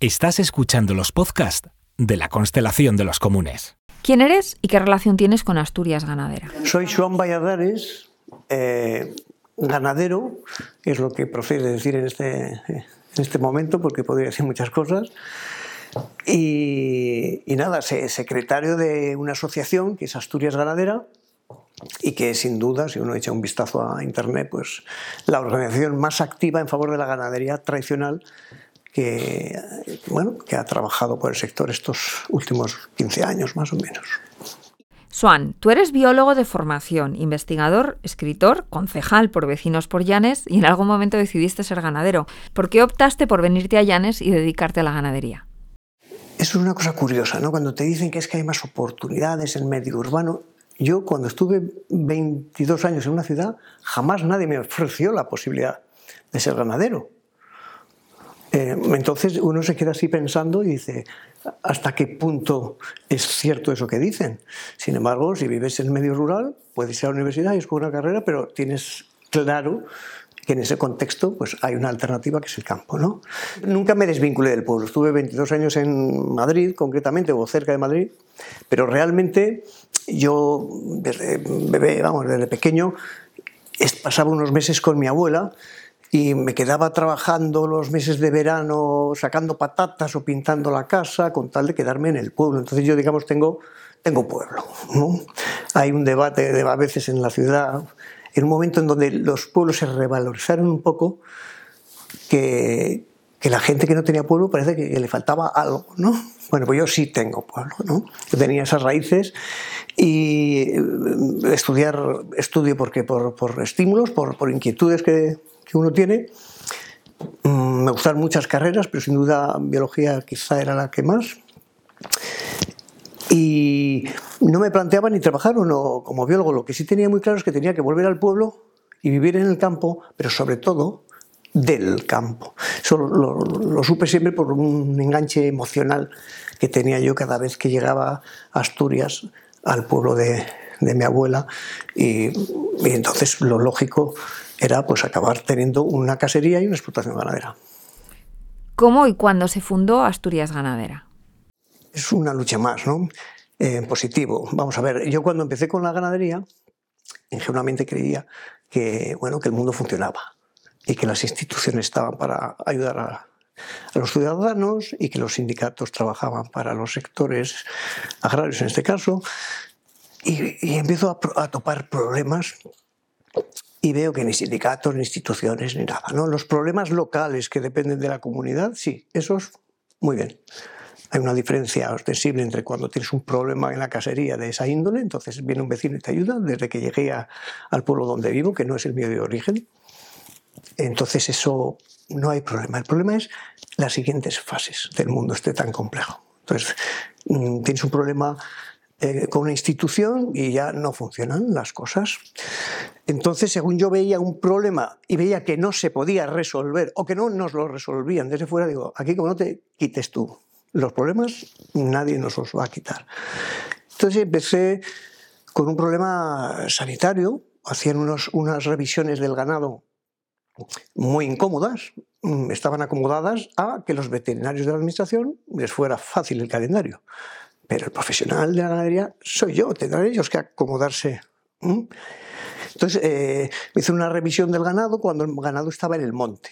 Estás escuchando los podcasts de la Constelación de los Comunes. ¿Quién eres y qué relación tienes con Asturias Ganadera? Soy Joan Valladares, ganadero, es lo que procede decir en este momento, porque podría decir muchas cosas. Y nada, secretario de una asociación que es Asturias Ganadera y que sin duda, si uno echa un vistazo a internet, pues la organización más activa en favor de la ganadería tradicional que ha trabajado por el sector estos últimos 15 años más o menos. Joan, tú eres biólogo de formación, investigador, escritor, concejal por Vecinos por Llanes y en algún momento decidiste ser ganadero. ¿Por qué optaste por venirte a Llanes y dedicarte a la ganadería? Eso es una cosa curiosa, ¿no? Cuando te dicen que es que hay más oportunidades en el medio urbano. Yo, cuando estuve 22 años en una ciudad, jamás nadie me ofreció la posibilidad de ser ganadero. Entonces uno se queda así pensando y dice, ¿hasta qué punto es cierto eso que dicen? Sin embargo, si vives en el medio rural, puedes ir a la universidad y escoger una carrera, pero tienes claro que en ese contexto pues, hay una alternativa que es el campo, ¿no? Nunca me desvinculé del pueblo. Estuve 22 años en Madrid, concretamente, o cerca de Madrid, pero realmente yo, desde bebé, desde pequeño, pasaba unos meses con mi abuela y me quedaba trabajando los meses de verano sacando patatas o pintando la casa con tal de quedarme en el pueblo. Entonces yo, digamos, tengo pueblo, ¿no? Hay un debate a veces en la ciudad, en un momento en donde los pueblos se revalorizaron un poco, que la gente que no tenía pueblo parece que le faltaba algo, ¿no? Bueno, pues yo sí tengo pueblo, ¿no? Yo tenía esas raíces y estudio porque por estímulos, por inquietudes que uno tiene. Me gustan muchas carreras, pero sin duda biología quizá era la que más. Y no me planteaba ni trabajar o no como biólogo. Lo que sí tenía muy claro es que tenía que volver al pueblo y vivir en el campo, pero sobre todo del campo. Eso lo supe siempre por un enganche emocional que tenía yo cada vez que llegaba a Asturias, al pueblo de mi abuela, y entonces lo lógico era pues acabar teniendo una casería y una explotación ganadera. ¿Cómo y cuándo se fundó Asturias Ganadera? Es una lucha más, ¿no? Positivo. Vamos a ver, yo cuando empecé con la ganadería, ingenuamente creía que el mundo funcionaba y que las instituciones estaban para ayudar a los ciudadanos y que los sindicatos trabajaban para los sectores agrarios en este caso. Y empiezo a topar problemas y veo que ni sindicatos, ni instituciones, ni nada, ¿no? Los problemas locales que dependen de la comunidad, sí, esos, muy bien. Hay una diferencia ostensible entre cuando tienes un problema en la casería de esa índole, entonces viene un vecino y te ayuda, desde que llegué al pueblo donde vivo, que no es el mío de origen. Entonces eso no hay problema. El problema es las siguientes fases del mundo este tan complejo. Entonces tienes un problema con una institución y ya no funcionan las cosas. Entonces, según yo veía un problema y veía que no se podía resolver o que no nos lo resolvían desde fuera, digo, aquí como no te quites tú los problemas, nadie nos los va a quitar. Entonces empecé con un problema sanitario, hacían unas revisiones del ganado muy incómodas, estaban acomodadas a que los veterinarios de la administración les fuera fácil el calendario. Pero el profesional de la ganadería soy yo, tendrán ellos que acomodarse. Entonces me hice una revisión del ganado cuando el ganado estaba en el monte.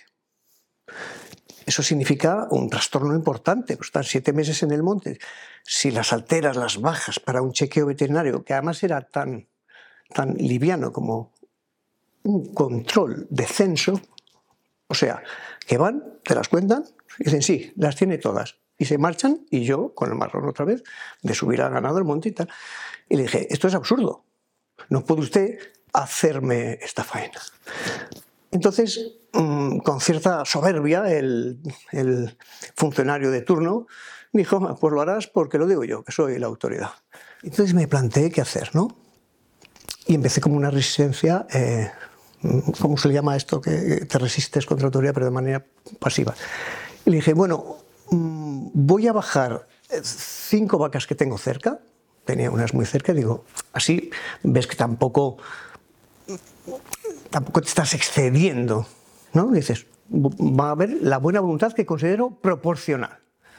Eso significa un trastorno importante, pues estar 7 meses en el monte. Si las alteras, las bajas para un chequeo veterinario, que además era tan liviano como un control de censo, o sea, que van, te las cuentan, y dicen sí, las tiene todas. Y se marchan, y yo, con el marrón otra vez, de subir al ganado al monte y tal. Y le dije, esto es absurdo, no puede usted hacerme esta faena. Entonces, con cierta soberbia, el funcionario de turno dijo, pues lo harás porque lo digo yo, que soy la autoridad. Entonces me planteé qué hacer, ¿no? Y empecé como una resistencia, ¿cómo se le llama esto? Que te resistes contra la autoridad, pero de manera pasiva. Y le dije, bueno, voy a bajar 5 vacas que tengo cerca, tenía unas muy cerca, digo, así ves que tampoco te estás excediendo, ¿no? Dices, va a haber la buena voluntad que considero proporcional.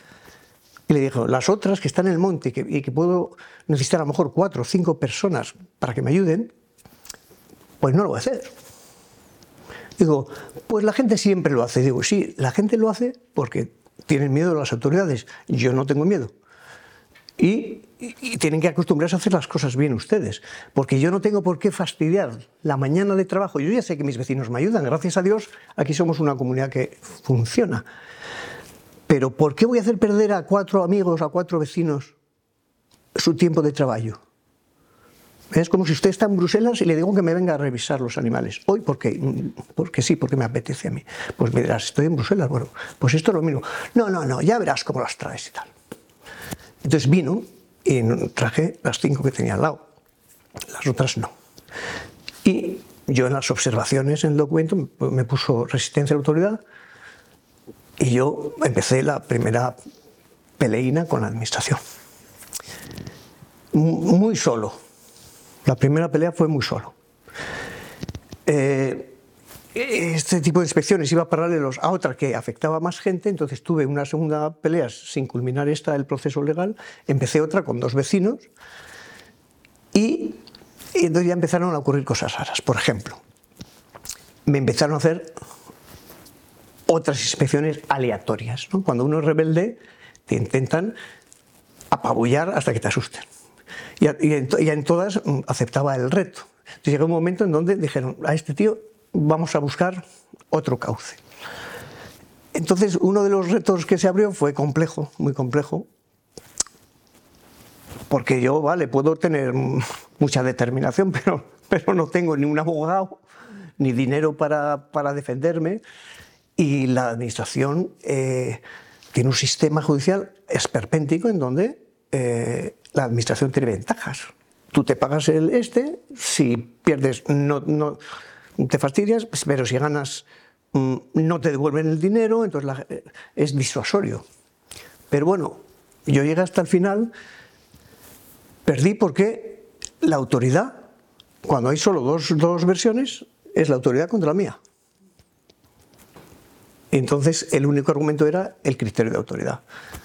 Y le digo, las otras que están en el monte y que puedo necesitar a lo mejor 4 o 5 personas para que me ayuden, pues no lo voy a hacer. Digo, pues la gente siempre lo hace. Digo, sí, la gente lo hace porque tienen miedo a las autoridades. Yo no tengo miedo. Y tienen que acostumbrarse a hacer las cosas bien ustedes, porque yo no tengo por qué fastidiar la mañana de trabajo. Yo ya sé que mis vecinos me ayudan, gracias a Dios, aquí somos una comunidad que funciona. Pero ¿por qué voy a hacer perder a 4 amigos, a 4 vecinos su tiempo de trabajo? Es como si usted está en Bruselas y le digo que me venga a revisar los animales. Hoy, ¿por qué? Porque sí, porque me apetece a mí. Pues me dirás, estoy en Bruselas, bueno, pues esto es lo mismo. No, ya verás cómo las traes y tal. Entonces vino y traje las 5 que tenía al lado, las otras no. Y yo en las observaciones en el documento me puso resistencia a la autoridad y yo empecé la primera peleina con la administración. Muy solo. La primera pelea fue muy solo. Este tipo de inspecciones iba paralelos a otra que afectaba a más gente, entonces tuve una segunda pelea sin culminar el proceso legal, empecé otra con 2 vecinos y entonces ya empezaron a ocurrir cosas raras. Por ejemplo, me empezaron a hacer otras inspecciones aleatorias, ¿no? Cuando uno es rebelde, te intentan apabullar hasta que te asusten. Y en todas aceptaba el reto. Entonces llegó un momento en donde dijeron, a este tío vamos a buscar otro cauce. Entonces uno de los retos que se abrió fue complejo, muy complejo, porque yo, vale, puedo tener mucha determinación, pero no tengo ni un abogado, ni dinero para defenderme, y la administración tiene un sistema judicial esperpéntico en donde la administración tiene ventajas. Tú te pagas si pierdes no te fastidias, pero si ganas no te devuelven el dinero, entonces es disuasorio. Pero bueno, yo llegué hasta el final, perdí porque la autoridad, cuando hay solo dos versiones, es la autoridad contra la mía. Entonces el único argumento era el criterio de autoridad.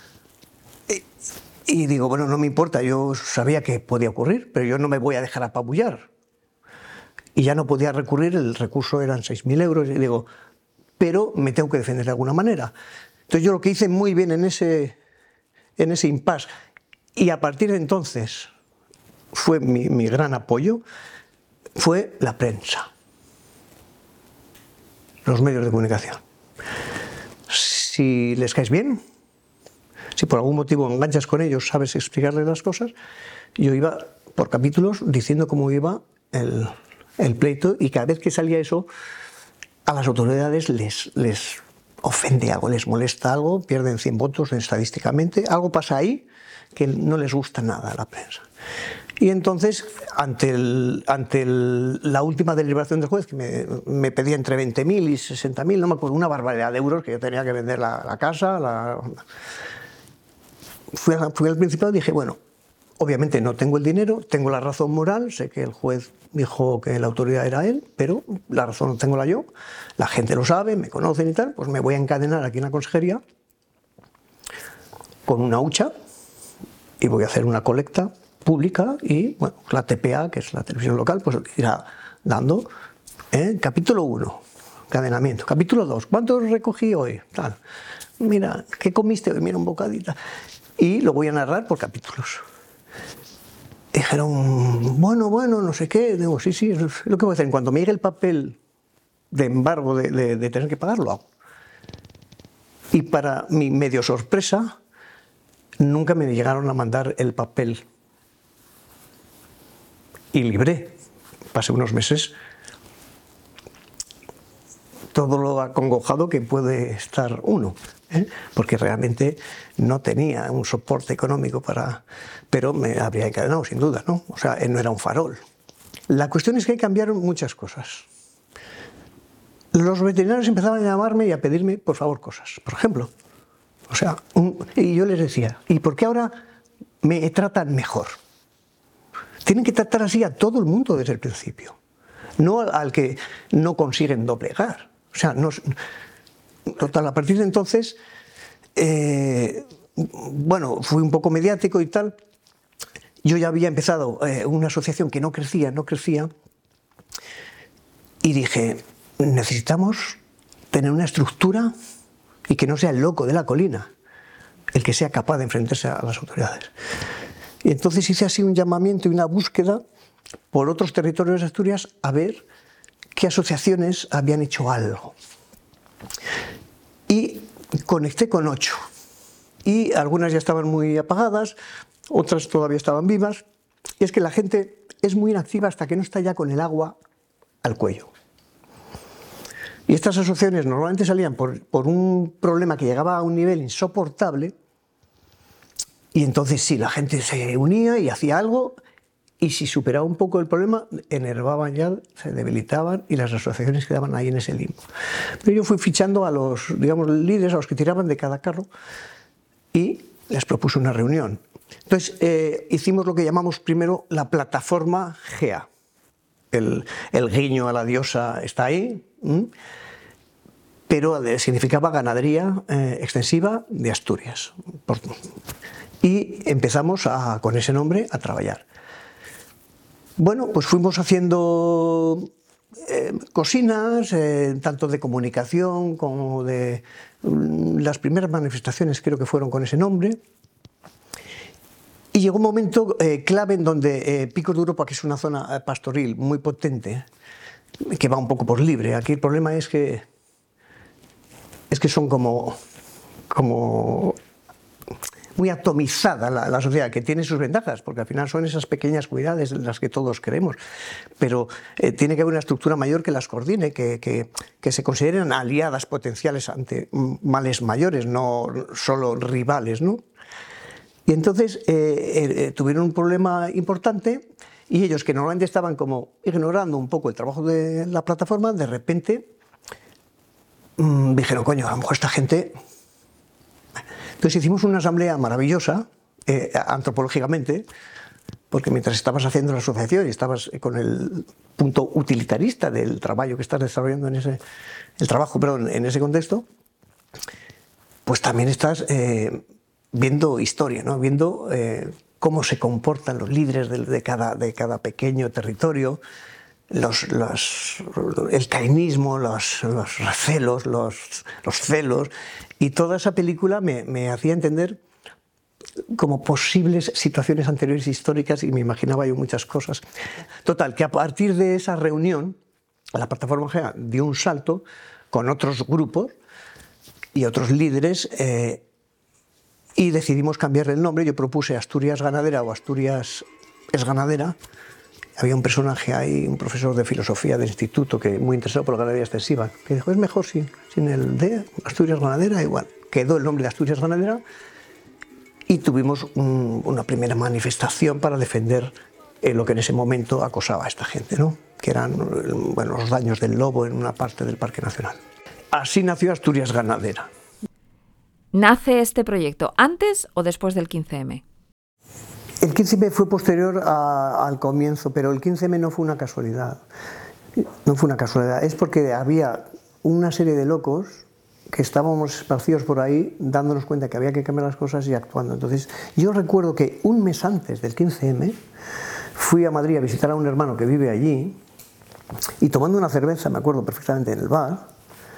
Y digo, bueno, no me importa, yo sabía que podía ocurrir, pero yo no me voy a dejar apabullar. Y ya no podía recurrir, el recurso eran 6.000 euros, y digo, pero me tengo que defender de alguna manera. Entonces yo lo que hice muy bien en ese impasse, y a partir de entonces fue mi gran apoyo, fue la prensa, los medios de comunicación. Si les caes bien, si por algún motivo enganchas con ellos, sabes explicarles las cosas, yo iba por capítulos diciendo cómo iba el pleito, y cada vez que salía eso, a las autoridades les ofende algo, les molesta algo, pierden 100 votos estadísticamente, algo pasa ahí que no les gusta nada a la prensa. Y entonces, ante la última deliberación del juez, que me pedía entre 20.000 y 60.000, no me acuerdo, una barbaridad de euros, que yo tenía que vender la casa, fui al Principado y dije, bueno, obviamente no tengo el dinero, tengo la razón moral, sé que el juez dijo que la autoridad era él, pero la razón no tengo yo, la gente lo sabe, me conocen y tal, pues me voy a encadenar aquí en la consejería con una hucha y voy a hacer una colecta pública y, bueno, la TPA, que es la televisión local, pues irá dando. Capítulo 1, encadenamiento. Capítulo 2, ¿cuánto recogí hoy? Tal. Mira, ¿qué comiste hoy? Mira, un bocadito. Y lo voy a narrar por capítulos. Dijeron, bueno, no sé qué. Digo, sí, es lo que voy a hacer. En cuanto me llegue el papel de embargo de tener que pagar, lo hago. Y para mi medio sorpresa, nunca me llegaron a mandar el papel. Y libré. Pasé unos meses todo lo acongojado que puede estar uno, porque realmente no tenía un soporte económico pero me habría encadenado sin duda, ¿no? O sea, no era un farol. La cuestión es que cambiaron muchas cosas. Los veterinarios empezaban a llamarme y a pedirme, por favor, cosas. Por ejemplo, o sea, y yo les decía, ¿y por qué ahora me tratan mejor? Tienen que tratar así a todo el mundo desde el principio, no al que no consiguen doblegar. O sea, total, a partir de entonces bueno, fui un poco mediático y tal. Yo ya había empezado una asociación que no crecía, y dije, necesitamos tener una estructura y que no sea el loco de la colina el que sea capaz de enfrentarse a las autoridades. Y entonces hice así un llamamiento y una búsqueda por otros territorios de Asturias a ver qué asociaciones habían hecho algo. Y conecté con 8. Y algunas ya estaban muy apagadas, otras todavía estaban vivas. Y es que la gente es muy inactiva hasta que no está ya con el agua al cuello. Y estas asociaciones normalmente salían por un problema que llegaba a un nivel insoportable, y entonces sí, la gente se unía y hacía algo, y si superaba un poco el problema, enervaban ya, se debilitaban, y las asociaciones quedaban ahí en ese limbo. Pero yo fui fichando a los, digamos, líderes, a los que tiraban de cada carro, y les propuse una reunión. Entonces hicimos lo que llamamos primero la plataforma GEA. El guiño a la diosa está ahí, pero significaba ganadería extensiva de Asturias. Y empezamos con ese nombre a trabajar. Bueno, pues fuimos haciendo cosinas, tanto de comunicación como de las primeras manifestaciones, creo que fueron con ese nombre. Y llegó un momento clave en donde Picos de Europa, que es una zona pastoril muy potente, que va un poco por libre. Aquí el problema es que son como muy atomizada la sociedad, que tiene sus ventajas, porque al final son esas pequeñas comunidades en las que todos creemos, pero tiene que haber una estructura mayor que las coordine, que se consideren aliadas potenciales ante males mayores, no solo rivales, ¿no? Y entonces tuvieron un problema importante, y ellos, que normalmente estaban como ignorando un poco el trabajo de la plataforma, de repente dijeron, coño, a lo mejor esta gente... Entonces hicimos una asamblea maravillosa, antropológicamente, porque mientras estabas haciendo la asociación y estabas con el punto utilitarista del trabajo que estás desarrollando en ese contexto, pues también estás viendo historia, ¿no? Viendo cómo se comportan los líderes de cada pequeño territorio, el cainismo, los recelos, los celos, y toda esa película me hacía entender como posibles situaciones anteriores históricas, y me imaginaba yo muchas cosas. Total, que a partir de esa reunión, la plataforma GEA dio un salto con otros grupos y otros líderes, y decidimos cambiarle el nombre. Yo propuse Asturias Ganadera o Asturias es Ganadera. Había un personaje ahí, un profesor de filosofía del instituto, que muy interesado por la ganadería extensiva, que dijo, es mejor sin el de Asturias Ganadera. Igual quedó el nombre de Asturias Ganadera, y tuvimos una primera manifestación para defender lo que en ese momento acosaba a esta gente, ¿no? Que eran los daños del lobo en una parte del Parque Nacional. Así nació Asturias Ganadera. ¿Nace este proyecto antes o después del 15M? El 15M fue posterior al comienzo, pero el 15M no fue una casualidad. No fue una casualidad, es porque había una serie de locos que estábamos esparcidos por ahí, dándonos cuenta que había que cambiar las cosas y actuando. Entonces, yo recuerdo que un mes antes del 15M fui a Madrid a visitar a un hermano que vive allí, y tomando una cerveza, me acuerdo perfectamente, en el bar,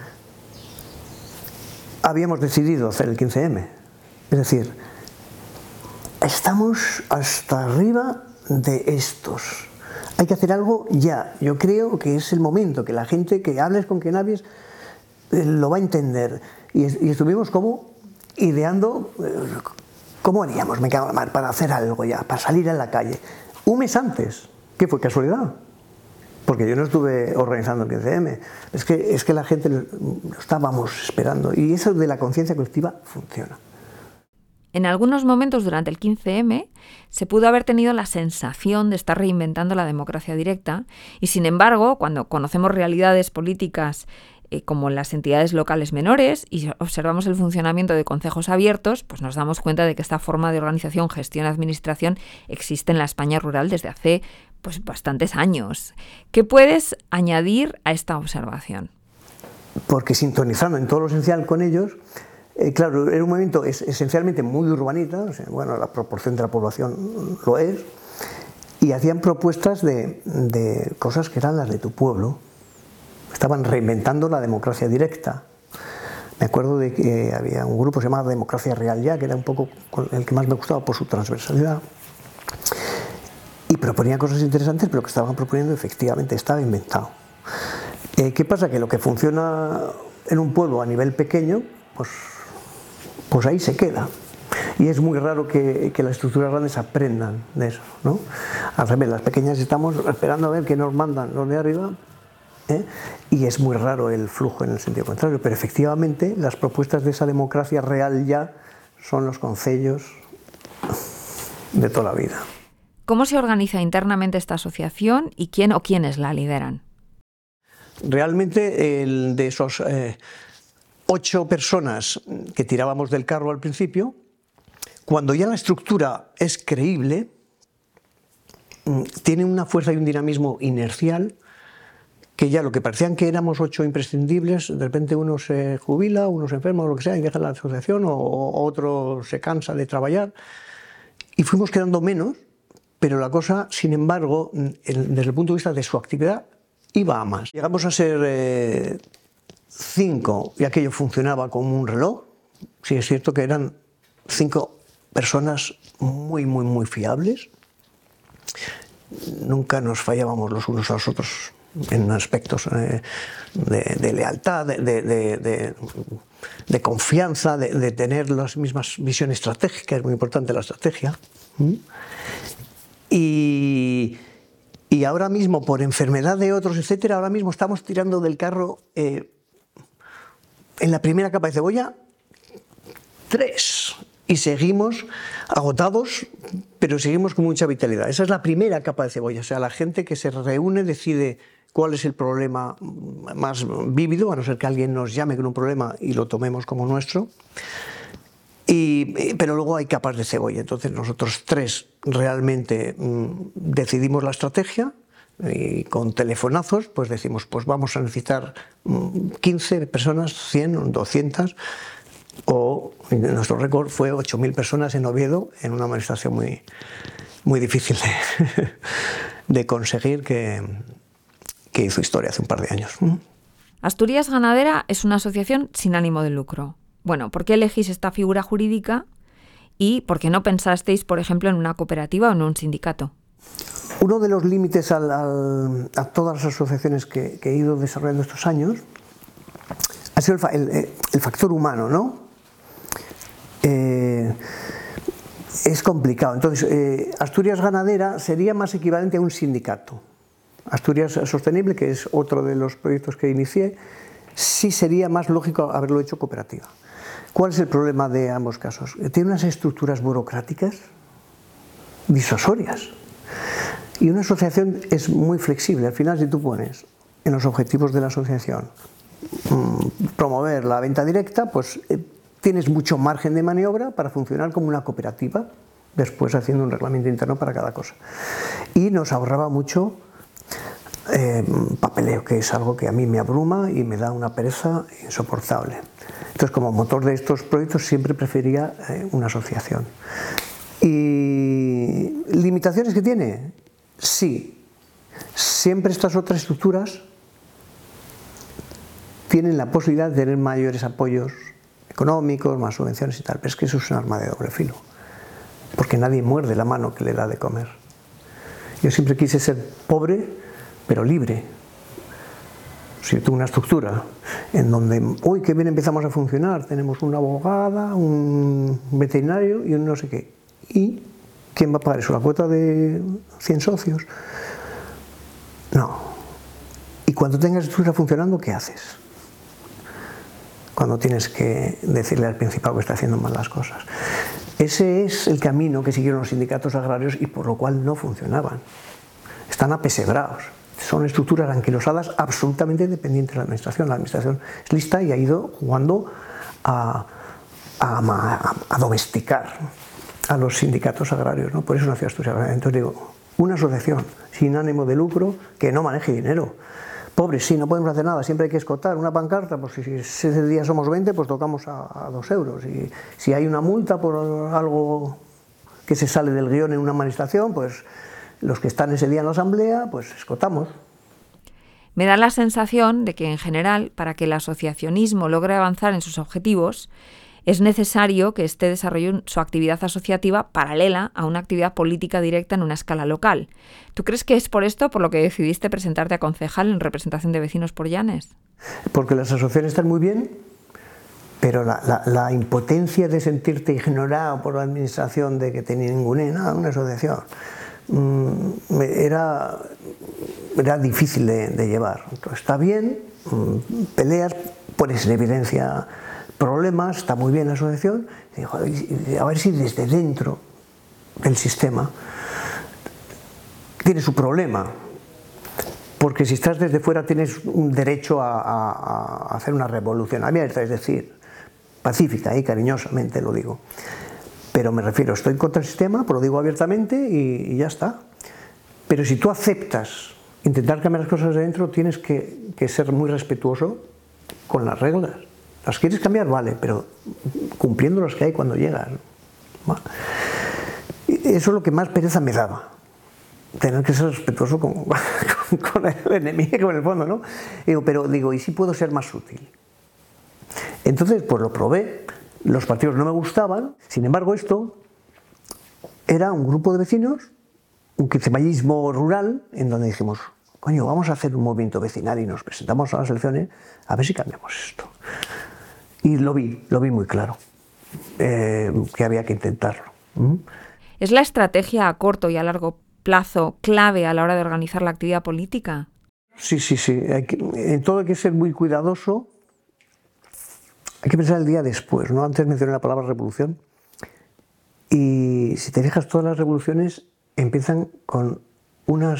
habíamos decidido hacer el 15M. Es decir, estamos hasta arriba de estos. Hay que hacer algo ya. Yo creo que es el momento, que la gente, que hables con quien hables, lo va a entender. Y estuvimos como ideando cómo haríamos, me cago en la mar, para hacer algo ya, para salir a la calle. Un mes antes, que fue casualidad, porque yo no estuve organizando el 15M. Es que la gente lo estábamos esperando, y eso de la conciencia colectiva funciona. En algunos momentos durante el 15M se pudo haber tenido la sensación de estar reinventando la democracia directa, y sin embargo, cuando conocemos realidades políticas como las entidades locales menores y observamos el funcionamiento de concejos abiertos, pues nos damos cuenta de que esta forma de organización, gestión, administración existe en la España rural desde hace pues bastantes años. ¿Qué puedes añadir a esta observación? Porque sintonizando en todo lo esencial con ellos, claro, era un movimiento esencialmente muy urbanita, o sea, bueno, la proporción de la población lo es, y hacían propuestas de cosas que eran las de tu pueblo. Estaban reinventando la democracia directa. Me acuerdo de que había un grupo que se llamaba Democracia Real Ya, que era un poco el que más me gustaba por su transversalidad. Y proponía cosas interesantes, pero que estaban proponiendo efectivamente estaba inventado. ¿Qué pasa? Que lo que funciona en un pueblo a nivel pequeño, pues ahí se queda. Y es muy raro que las estructuras grandes aprendan de eso, ¿no? Al revés, las pequeñas estamos esperando a ver qué nos mandan los de arriba, y es muy raro el flujo en el sentido contrario. Pero efectivamente las propuestas de esa democracia real ya son los concellos de toda la vida. ¿Cómo se organiza internamente esta asociación y quién o quiénes la lideran? Realmente de esos 8 personas que tirábamos del carro al principio, cuando ya la estructura es creíble, tiene una fuerza y un dinamismo inercial, que ya lo que parecían que éramos 8 imprescindibles, de repente uno se jubila, uno se enferma o lo que sea y deja la asociación, o otro se cansa de trabajar, y fuimos quedando menos, pero la cosa, sin embargo, desde el punto de vista de su actividad, iba a más. Llegamos a ser 5 y aquello funcionaba como un reloj. Sí, es cierto que eran 5 personas muy, muy, muy fiables. Nunca nos fallábamos los unos a los otros en aspectos de lealtad, de confianza, de tener las mismas visiones estratégicas. Es muy importante la estrategia. Y ahora mismo, por enfermedad de otros, etcétera, ahora mismo estamos tirando del carro en la primera capa de cebolla 3, y seguimos agotados, pero seguimos con mucha vitalidad. Esa es la primera capa de cebolla, o sea, la gente que se reúne decide cuál es el problema más vívido, a no ser que alguien nos llame con un problema y lo tomemos como nuestro. Pero luego hay capas de cebolla, entonces nosotros 3 realmente decidimos la estrategia, y con telefonazos pues decimos, pues vamos a necesitar 15 personas, 100, 200, o nuestro récord fue 8.000 personas en Oviedo, en una manifestación muy, muy difícil de conseguir, que hizo historia hace un par de años. Asturias Ganadera es una asociación sin ánimo de lucro. Bueno, ¿por qué elegís esta figura jurídica y por qué no pensasteis, por ejemplo, en una cooperativa o en un sindicato? Uno de los límites a todas las asociaciones que he ido desarrollando estos años ha sido el factor humano, ¿no? Es complicado. Entonces, Asturias Ganadera sería más equivalente a un sindicato. Asturias Sostenible, que es otro de los proyectos que inicié, sí sería más lógico haberlo hecho cooperativa. ¿Cuál es el problema de ambos casos? Tiene unas estructuras burocráticas disuasorias. Y una asociación es muy flexible. Al final, si tú pones en los objetivos de la asociación promover la venta directa, pues tienes mucho margen de maniobra para funcionar como una cooperativa, después haciendo un reglamento interno para cada cosa. Y nos ahorraba mucho papeleo, que es algo que a mí me abruma y me da una pereza insoportable. Entonces, como motor de estos proyectos siempre prefería una asociación. ¿Y limitaciones que tiene? Sí. Siempre estas otras estructuras tienen la posibilidad de tener mayores apoyos económicos, más subvenciones y tal, pero es que eso es un arma de doble filo, porque nadie muerde la mano que le da de comer. Yo siempre quise ser pobre, pero libre. Si tuve una estructura en donde, uy, qué bien empezamos a funcionar, tenemos una abogada, un veterinario y un no sé qué. ¿Y quién va a pagar eso? ¿La cuota de 100 socios? No. Y cuando tengas estructura funcionando, ¿qué haces? Cuando tienes que decirle al principal que está haciendo mal las cosas. Ese es el camino que siguieron los sindicatos agrarios y por lo cual no funcionaban. Están apesebrados. Son estructuras anquilosadas absolutamente dependientes de la administración. La administración es lista y ha ido jugando a domesticar a los sindicatos agrarios, ¿no? Por eso nació Asturias. Entonces digo, una asociación sin ánimo de lucro que no maneje dinero, pobres, sí, no podemos hacer nada, siempre hay que escotar una pancarta, pues si ese día somos 20, pues tocamos a 2 euros. Y si hay una multa por algo que se sale del guión en una manifestación, pues los que están ese día en la asamblea, pues escotamos. Me da la sensación de que, en general, para que el asociacionismo logre avanzar en sus objetivos, es necesario que éste desarrolle su actividad asociativa paralela a una actividad política directa en una escala local. ¿Tú crees que es por esto por lo que decidiste presentarte a concejal en representación de Vecinos por Llanes? Porque las asociaciones están muy bien, pero la impotencia de sentirte ignorado por la administración de que te ningunea una asociación era difícil de llevar. Entonces, está bien, peleas, pones en evidencia problemas, está muy bien la asociación, y a ver si desde dentro del sistema tiene su problema, porque si estás desde fuera tienes un derecho a hacer una revolución abierta, es decir, pacífica y cariñosamente lo digo, pero me refiero, estoy contra el sistema, pues lo digo abiertamente y ya está. Pero si tú aceptas intentar cambiar las cosas de dentro, tienes que ser muy respetuoso con las reglas. Las quieres cambiar, vale, pero cumpliendo las que hay cuando llegas. Eso es lo que más pereza me daba. Tener que ser respetuoso con el enemigo en el fondo, ¿no? Pero digo, ¿y si puedo ser más útil? Entonces, pues lo probé. Los partidos no me gustaban. Sin embargo, esto era un grupo de vecinos, un quincemallismo rural, en donde dijimos, coño, vamos a hacer un movimiento vecinal y nos presentamos a las elecciones a ver si cambiamos esto. Y lo vi muy claro, que había que intentarlo. ¿Es la estrategia a corto y a largo plazo clave a la hora de organizar la actividad política? Sí. En todo hay que ser muy cuidadoso. Hay que pensar el día después, ¿no? Antes mencioné la palabra revolución. Y si te fijas, todas las revoluciones empiezan con una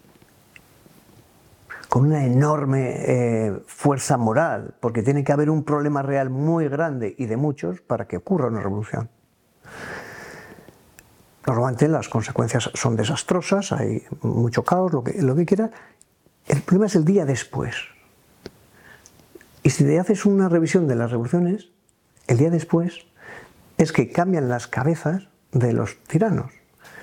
enorme fuerza moral, porque tiene que haber un problema real muy grande y de muchos para que ocurra una revolución. Normalmente las consecuencias son desastrosas, hay mucho caos, lo que quieras. El problema es el día después. Y si te haces una revisión de las revoluciones, el día después es que cambian las cabezas de los tiranos.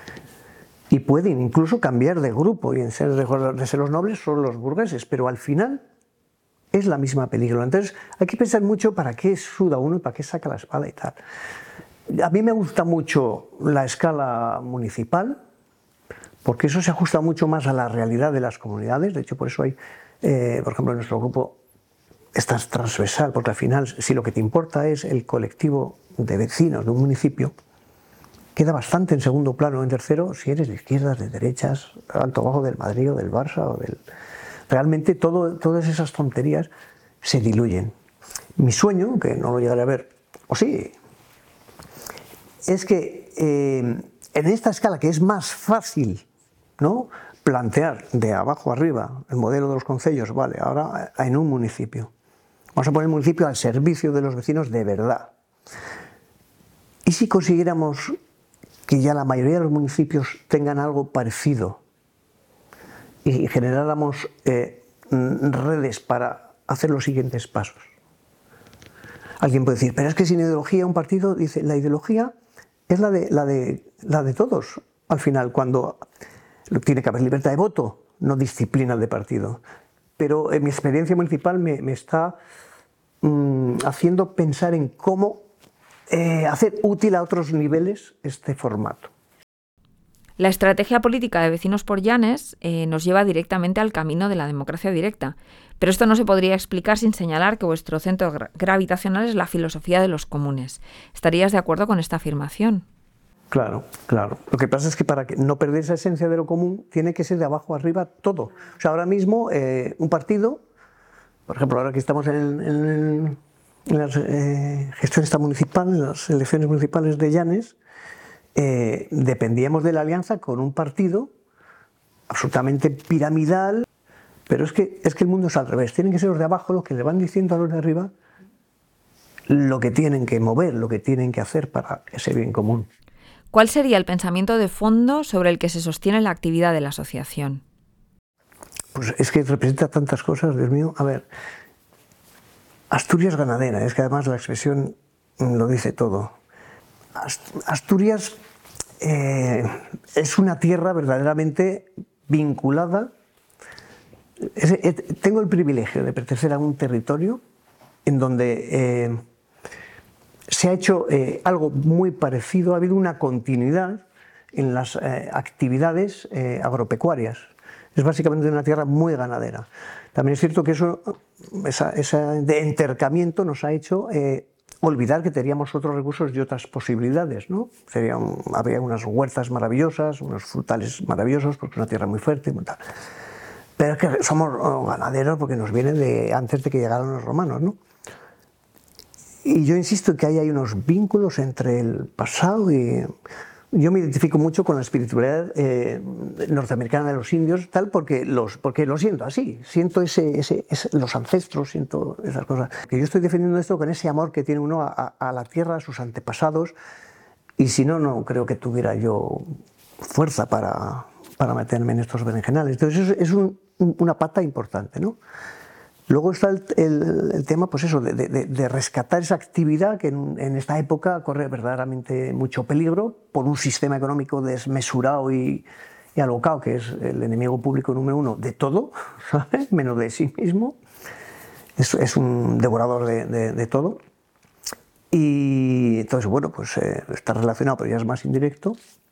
Y pueden incluso cambiar de grupo y de ser los nobles son los burgueses, pero al final es la misma película. Entonces hay que pensar mucho para qué suda uno y para qué saca la espada y tal. A mí me gusta mucho la escala municipal, porque eso se ajusta mucho más a la realidad de las comunidades. De hecho, por eso hay, por ejemplo, en nuestro grupo está transversal, porque al final, si lo que te importa es el colectivo de vecinos de un municipio, queda bastante en segundo plano o en tercero si eres de izquierdas, de derechas, alto o bajo, del Madrid o del Barça o del... Realmente todas esas tonterías se diluyen. Mi sueño, que no lo llegaré a ver, o sí, es que en esta escala que es más fácil, ¿no?, plantear de abajo arriba el modelo de los concellos, vale, ahora en un municipio. Vamos a poner el municipio al servicio de los vecinos de verdad. ¿Y si consiguiéramos que ya la mayoría de los municipios tengan algo parecido y generáramos redes para hacer los siguientes pasos? Alguien puede decir, pero es que sin ideología un partido, dice, la ideología es la de todos. Al final, cuando tiene que haber libertad de voto, no disciplina de partido. Pero en mi experiencia municipal me está haciendo pensar en cómo hacer útil a otros niveles este formato. La estrategia política de Vecinos por Llanes nos lleva directamente al camino de la democracia directa. Pero esto no se podría explicar sin señalar que vuestro centro gravitacional es la filosofía de los comunes. ¿Estarías de acuerdo con esta afirmación? Claro. Lo que pasa es que para no perder esa esencia de lo común, tiene que ser de abajo arriba todo. O sea, ahora mismo un partido, por ejemplo, ahora que estamos en la gestión esta municipal, en las elecciones municipales de Llanes, dependíamos de la alianza con un partido absolutamente piramidal, pero es que el mundo es al revés. Tienen que ser los de abajo los que le van diciendo a los de arriba lo que tienen que mover, lo que tienen que hacer para ese bien común. ¿Cuál sería el pensamiento de fondo sobre el que se sostiene la actividad de la asociación? Pues es que representa tantas cosas, Dios mío. A ver, Asturias ganadera, es que además la expresión lo dice todo. Asturias es una tierra verdaderamente vinculada. Tengo el privilegio de pertenecer a un territorio en donde se ha hecho algo muy parecido, ha habido una continuidad en las actividades agropecuarias. Es básicamente una tierra muy ganadera. También es cierto que ese intercambiamiento nos ha hecho olvidar que teníamos otros recursos y otras posibilidades, ¿no? Había unas huertas maravillosas, unos frutales maravillosos, porque es una tierra muy fértil y tal. Pero es que somos ganaderos porque nos viene de antes de que llegaran los romanos, ¿no? Y yo insisto en que hay unos vínculos entre el pasado y... Yo me identifico mucho con la espiritualidad norteamericana de los indios, tal, porque lo siento así, siento los ancestros, siento esas cosas. Que yo estoy defendiendo esto con ese amor que tiene uno a la tierra, a sus antepasados, y si no, no creo que tuviera yo fuerza para meterme en estos berenjenales. Entonces eso es una pata importante, ¿no? Luego está el tema, pues eso, de rescatar esa actividad que en esta época corre verdaderamente mucho peligro por un sistema económico desmesurado y alocado, que es el enemigo público número uno de todo, ¿sabes? Menos de sí mismo. Es un devorador de todo. Y entonces, bueno, pues está relacionado, pero ya es más indirecto.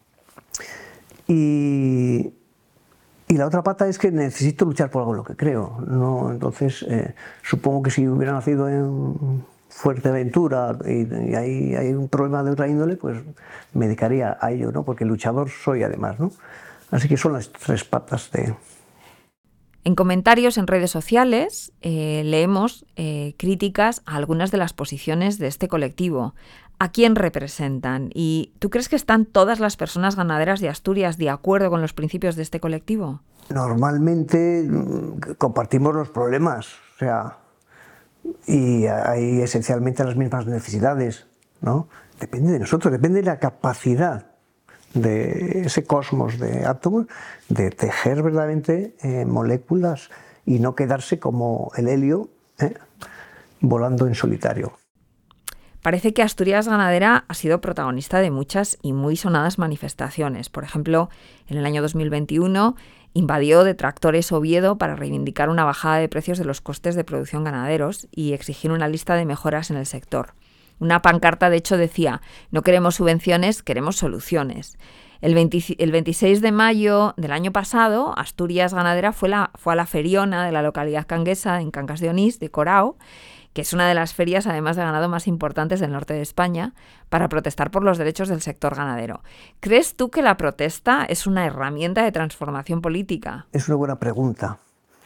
Y la otra pata es que necesito luchar por algo en lo que creo, ¿no? Entonces, supongo que si hubiera nacido en Fuerteventura y ahí hay un problema de otra índole, pues me dedicaría a ello, ¿no? Porque luchador soy además, ¿no? Así que son las tres patas de... En comentarios en redes sociales leemos críticas a algunas de las posiciones de este colectivo. ¿A quién representan? ¿Y tú crees que están todas las personas ganaderas de Asturias de acuerdo con los principios de este colectivo? Normalmente compartimos los problemas, o sea, y hay esencialmente las mismas necesidades, ¿no? Depende de nosotros, depende de la capacidad de ese cosmos de átomos de tejer verdaderamente moléculas y no quedarse como el helio volando en solitario. Parece que Asturias Ganadera ha sido protagonista de muchas y muy sonadas manifestaciones. Por ejemplo, en el año 2021 invadió detractores Oviedo para reivindicar una bajada de precios de los costes de producción ganaderos y exigir una lista de mejoras en el sector. Una pancarta, de hecho, decía: no queremos subvenciones, queremos soluciones. El 26 de mayo del año pasado, Asturias Ganadera fue a la feriona de la localidad canguesa, en Cangas de Onís, de Corao, que es una de las ferias, además de ganado, más importantes del norte de España, para protestar por los derechos del sector ganadero. ¿Crees tú que la protesta es una herramienta de transformación política? Es una buena pregunta.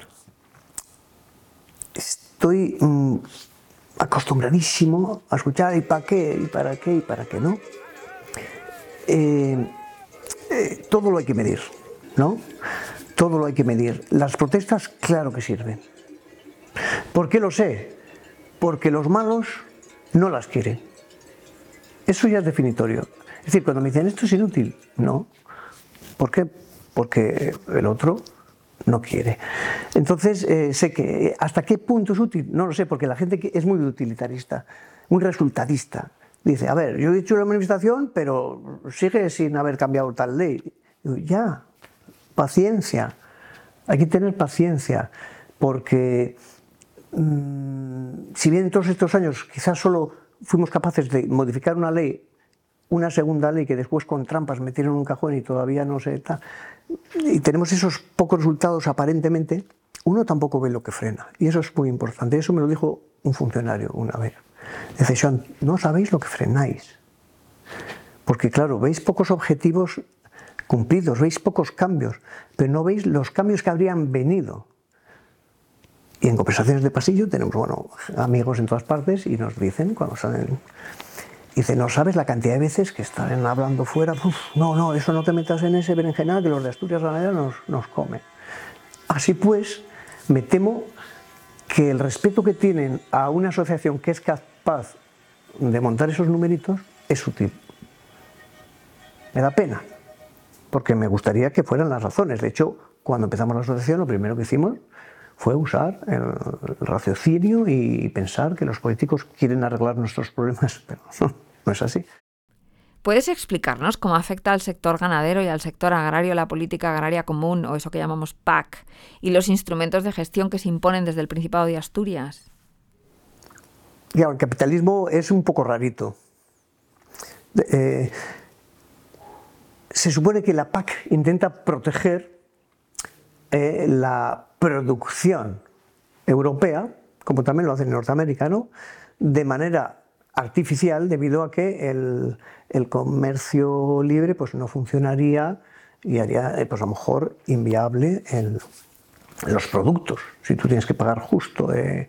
Estoy acostumbradísimo a escuchar ¿y para qué? ¿Y para qué? ¿Y para qué no? Todo lo hay que medir, ¿no? Todo lo hay que medir. Las protestas, claro que sirven. ¿Por qué lo sé? Porque los malos no las quieren. Eso ya es definitorio. Es decir, cuando me dicen esto es inútil, no. ¿Por qué? Porque el otro no quiere. Entonces, sé que hasta qué punto es útil, no lo sé, porque la gente es muy utilitarista, muy resultadista. Dice, a ver, yo he hecho la manifestación, pero sigue sin haber cambiado tal ley. Digo, ya, paciencia. Hay que tener paciencia, porque si bien en todos estos años quizás solo fuimos capaces de modificar una ley, una segunda ley que después con trampas metieron en un cajón y todavía no se está, y tenemos esos pocos resultados aparentemente, uno tampoco ve lo que frena. Y eso es muy importante. Eso me lo dijo un funcionario una vez. Dice, Joan, no sabéis lo que frenáis. Porque claro, veis pocos objetivos cumplidos, veis pocos cambios, pero no veis los cambios que habrían venido. Y en conversaciones de pasillo tenemos, bueno, amigos en todas partes y nos dicen, cuando salen, dice, no sabes la cantidad de veces que están hablando fuera, no, eso no te metas en ese berenjenal que los de Asturias Ganadera nos comen. Así pues, me temo que el respeto que tienen a una asociación que es capaz de montar esos numeritos es útil. Me da pena, porque me gustaría que fueran las razones. De hecho, cuando empezamos la asociación, lo primero que hicimos fue usar el raciocinio y pensar que los políticos quieren arreglar nuestros problemas, pero no es así. ¿Puedes explicarnos cómo afecta al sector ganadero y al sector agrario la política agraria común, o eso que llamamos PAC, y los instrumentos de gestión que se imponen desde el Principado de Asturias? Ya, el capitalismo es un poco rarito. Se supone que la PAC intenta proteger la producción europea, como también lo hace el norteamericano, de manera artificial, debido a que el comercio libre pues no funcionaría y haría pues a lo mejor inviable los productos. Si tú tienes que pagar justo,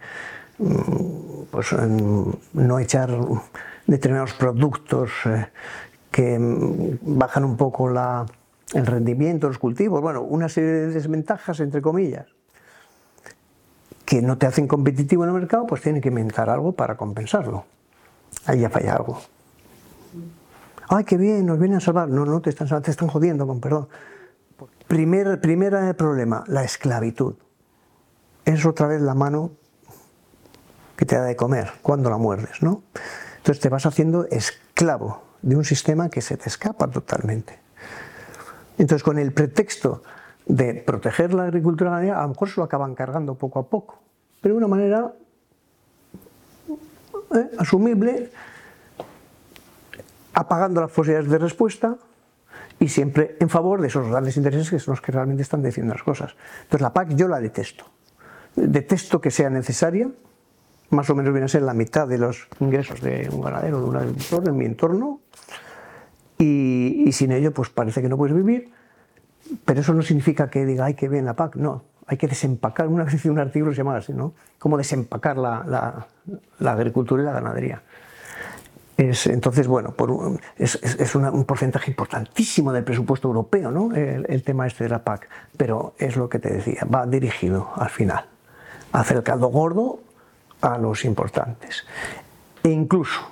pues no echar determinados productos que bajan un poco el rendimiento de los cultivos, bueno, una serie de desventajas, entre comillas, que no te hacen competitivo en el mercado, pues tienen que inventar algo para compensarlo. Ahí ya falla algo. ¡Ay, qué bien! Nos vienen a salvar. No, te están jodiendo, con perdón. Primer problema, la esclavitud. Es otra vez la mano que te da de comer cuando la muerdes, ¿no? Entonces te vas haciendo esclavo de un sistema que se te escapa totalmente. Entonces, con el pretexto de proteger la agricultura ganadera, a lo mejor se lo acaban cargando poco a poco, pero de una manera asumible, apagando las posibilidades de respuesta y siempre en favor de esos grandes intereses que son los que realmente están diciendo las cosas. Entonces la PAC yo la detesto. Detesto que sea necesaria, más o menos viene a ser la mitad de los ingresos de un ganadero, de un agricultor en mi entorno, y sin ello pues parece que no puedes vivir, pero eso no significa que diga, ay, qué bien la PAC, no. Hay que desempacar, una vez hice un artículo que se llama así, ¿no? Cómo desempacar la agricultura y la ganadería. Entonces, bueno, es un porcentaje importantísimo del presupuesto europeo, ¿no? El tema este de la PAC, pero es lo que te decía, va dirigido al final a hacer el caldo gordo a los importantes. E incluso,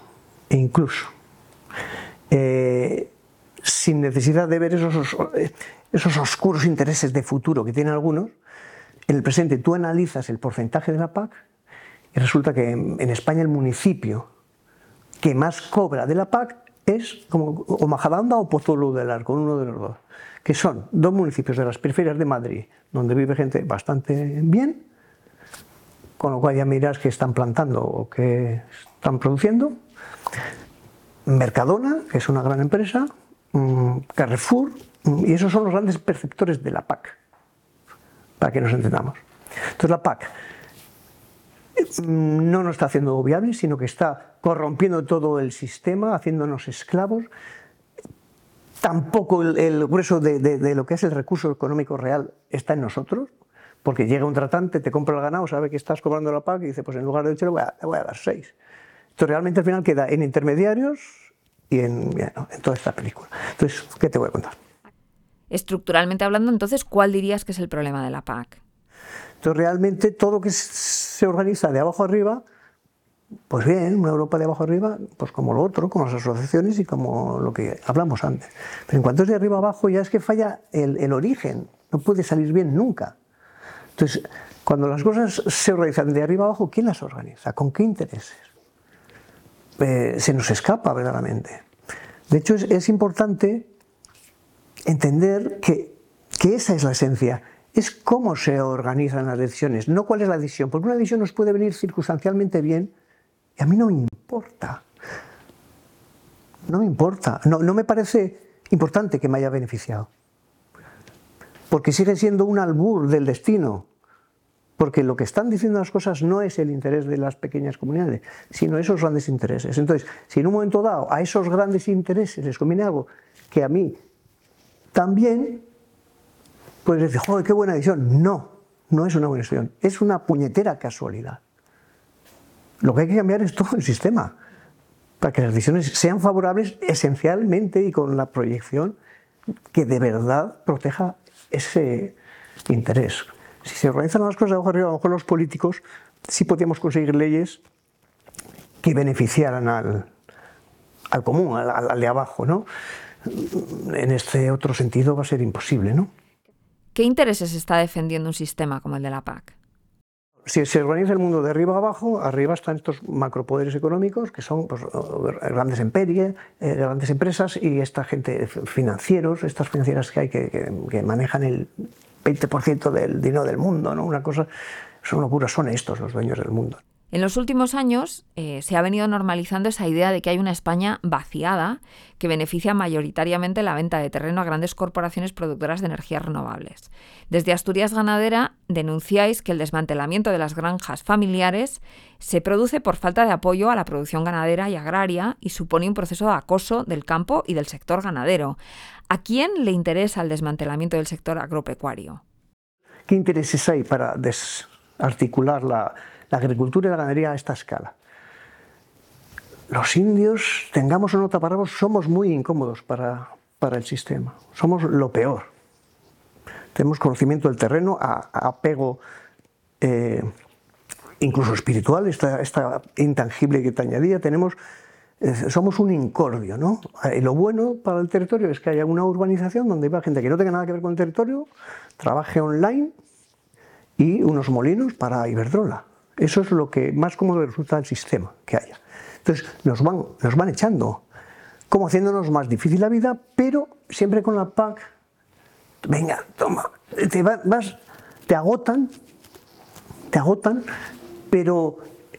sin necesidad de ver esos oscuros intereses de futuro que tienen algunos, en el presente tú analizas el porcentaje de la PAC y resulta que en España el municipio que más cobra de la PAC es como o Majadahonda o Pozuelo del Arco, uno de los dos, que son dos municipios de las periferias de Madrid, donde vive gente bastante bien, con lo cual ya miras que están plantando o que están produciendo. Mercadona, que es una gran empresa, Carrefour, y esos son los grandes perceptores de la PAC, para que nos entendamos. Entonces la PAC no nos está haciendo viable, sino que está corrompiendo todo el sistema, haciéndonos esclavos. Tampoco el grueso de lo que es el recurso económico real está en nosotros, porque llega un tratante, te compra el ganado, sabe que estás cobrando la PAC y dice, pues en lugar de 8 le voy a dar 6. Entonces realmente al final queda en intermediarios y en toda esta película. Entonces, ¿qué te voy a contar? Estructuralmente hablando, entonces, ¿cuál dirías que es el problema de la PAC? Entonces realmente todo lo que se organiza de abajo arriba, pues bien, una Europa de abajo arriba, pues como lo otro, como las asociaciones y como lo que hablamos antes. Pero en cuanto es de arriba abajo ya es que falla el origen, no puede salir bien nunca. Entonces, cuando las cosas se organizan de arriba abajo, ¿quién las organiza? ¿Con qué intereses? Se nos escapa verdaderamente. De hecho, es importante entender que esa es la esencia. Es cómo se organizan las decisiones, no cuál es la decisión. Porque una decisión nos puede venir circunstancialmente bien y a mí no me importa. No me importa. No me parece importante que me haya beneficiado. Porque sigue siendo un albur del destino. Porque lo que están diciendo las cosas no es el interés de las pequeñas comunidades, sino esos grandes intereses. Entonces, si en un momento dado a esos grandes intereses les conviene algo que a mí también, pues decir, joder, qué buena decisión. No es una buena decisión, es una puñetera casualidad. Lo que hay que cambiar es todo el sistema, para que las decisiones sean favorables esencialmente y con la proyección que de verdad proteja ese interés. Si se organizan las cosas de abajo arriba, a lo mejor los políticos sí podríamos conseguir leyes que beneficiaran al común, al de abajo, ¿no? En este otro sentido va a ser imposible, ¿no? ¿Qué intereses está defendiendo un sistema como el de la PAC? Si se organiza el mundo de arriba a abajo, arriba están estos macropoderes económicos que son pues, grandes imperios, grandes empresas y esta gente financieros, estas financieras que hay que manejan el 20% del dinero del mundo, ¿no? Una cosa, son locuras, son estos los dueños del mundo. En los últimos años se ha venido normalizando esa idea de que hay una España vaciada que beneficia mayoritariamente la venta de terreno a grandes corporaciones productoras de energías renovables. Desde Asturias Ganadera denunciáis que el desmantelamiento de las granjas familiares se produce por falta de apoyo a la producción ganadera y agraria y supone un proceso de acoso del campo y del sector ganadero. ¿A quién le interesa el desmantelamiento del sector agropecuario? ¿Qué intereses hay para desarticular la agricultura y la ganadería a esta escala? Los indios, tengamos o no taparrabos, somos muy incómodos para el sistema. Somos lo peor. Tenemos conocimiento del terreno, apego incluso espiritual, esta intangible que te añadía. Somos un incordio, ¿no? Y lo bueno para el territorio es que haya una urbanización donde va gente que no tenga nada que ver con el territorio, trabaje online y unos molinos para Iberdrola. Eso es lo que más cómodo resulta del sistema que haya. Entonces nos van echando, como haciéndonos más difícil la vida, pero siempre con la PAC, venga, toma, te agotan, pero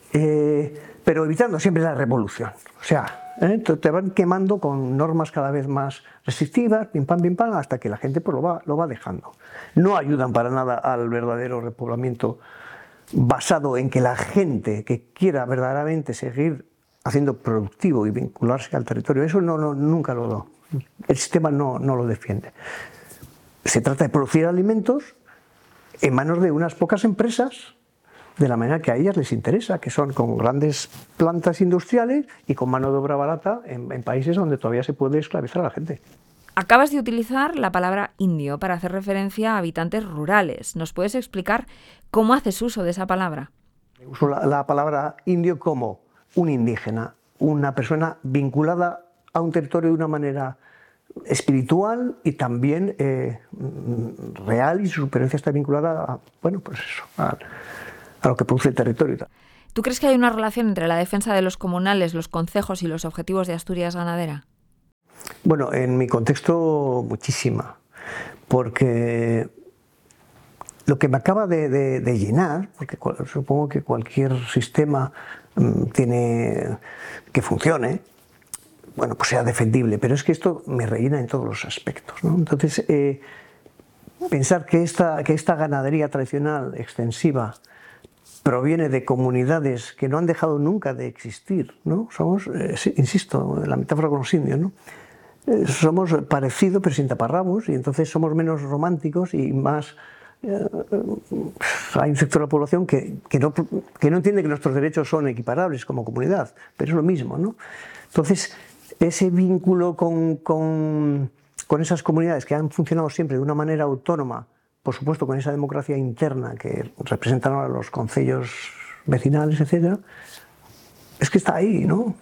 evitando siempre la revolución. O sea, te van quemando con normas cada vez más restrictivas, pim pam, hasta que la gente pues, lo va dejando. No ayudan para nada al verdadero repoblamiento basado en que la gente que quiera verdaderamente seguir haciendo productivo y vincularse al territorio, eso nunca el sistema no lo defiende. Se trata de producir alimentos en manos de unas pocas empresas, de la manera que a ellas les interesa, que son con grandes plantas industriales y con mano de obra barata en países donde todavía se puede esclavizar a la gente. Acabas de utilizar la palabra indio para hacer referencia a habitantes rurales. ¿Nos puedes explicar cómo haces uso de esa palabra? Uso la palabra indio como un indígena, una persona vinculada a un territorio de una manera espiritual y también real, y su supervivencia está vinculada a lo que produce el territorio. ¿Tú crees que hay una relación entre la defensa de los comunales, los concejos y los objetivos de Asturias Ganadera? Bueno, en mi contexto muchísima, porque lo que me acaba de llenar, porque supongo que cualquier sistema tiene que funcione, bueno, pues sea defendible, pero es que esto me rellena en todos los aspectos, ¿no? Entonces, pensar que esta ganadería tradicional, extensiva, proviene de comunidades que no han dejado nunca de existir, ¿no? Somos, insisto, la metáfora con los indios, ¿no? Somos parecidos pero sin taparrabos, y entonces somos menos románticos y más... hay un sector de la población que no entiende que nuestros derechos son equiparables como comunidad, pero es lo mismo, ¿no? Entonces, ese vínculo con esas comunidades que han funcionado siempre de una manera autónoma, por supuesto con esa democracia interna que representan ahora los concellos vecinales, etc., es que está ahí, ¿no?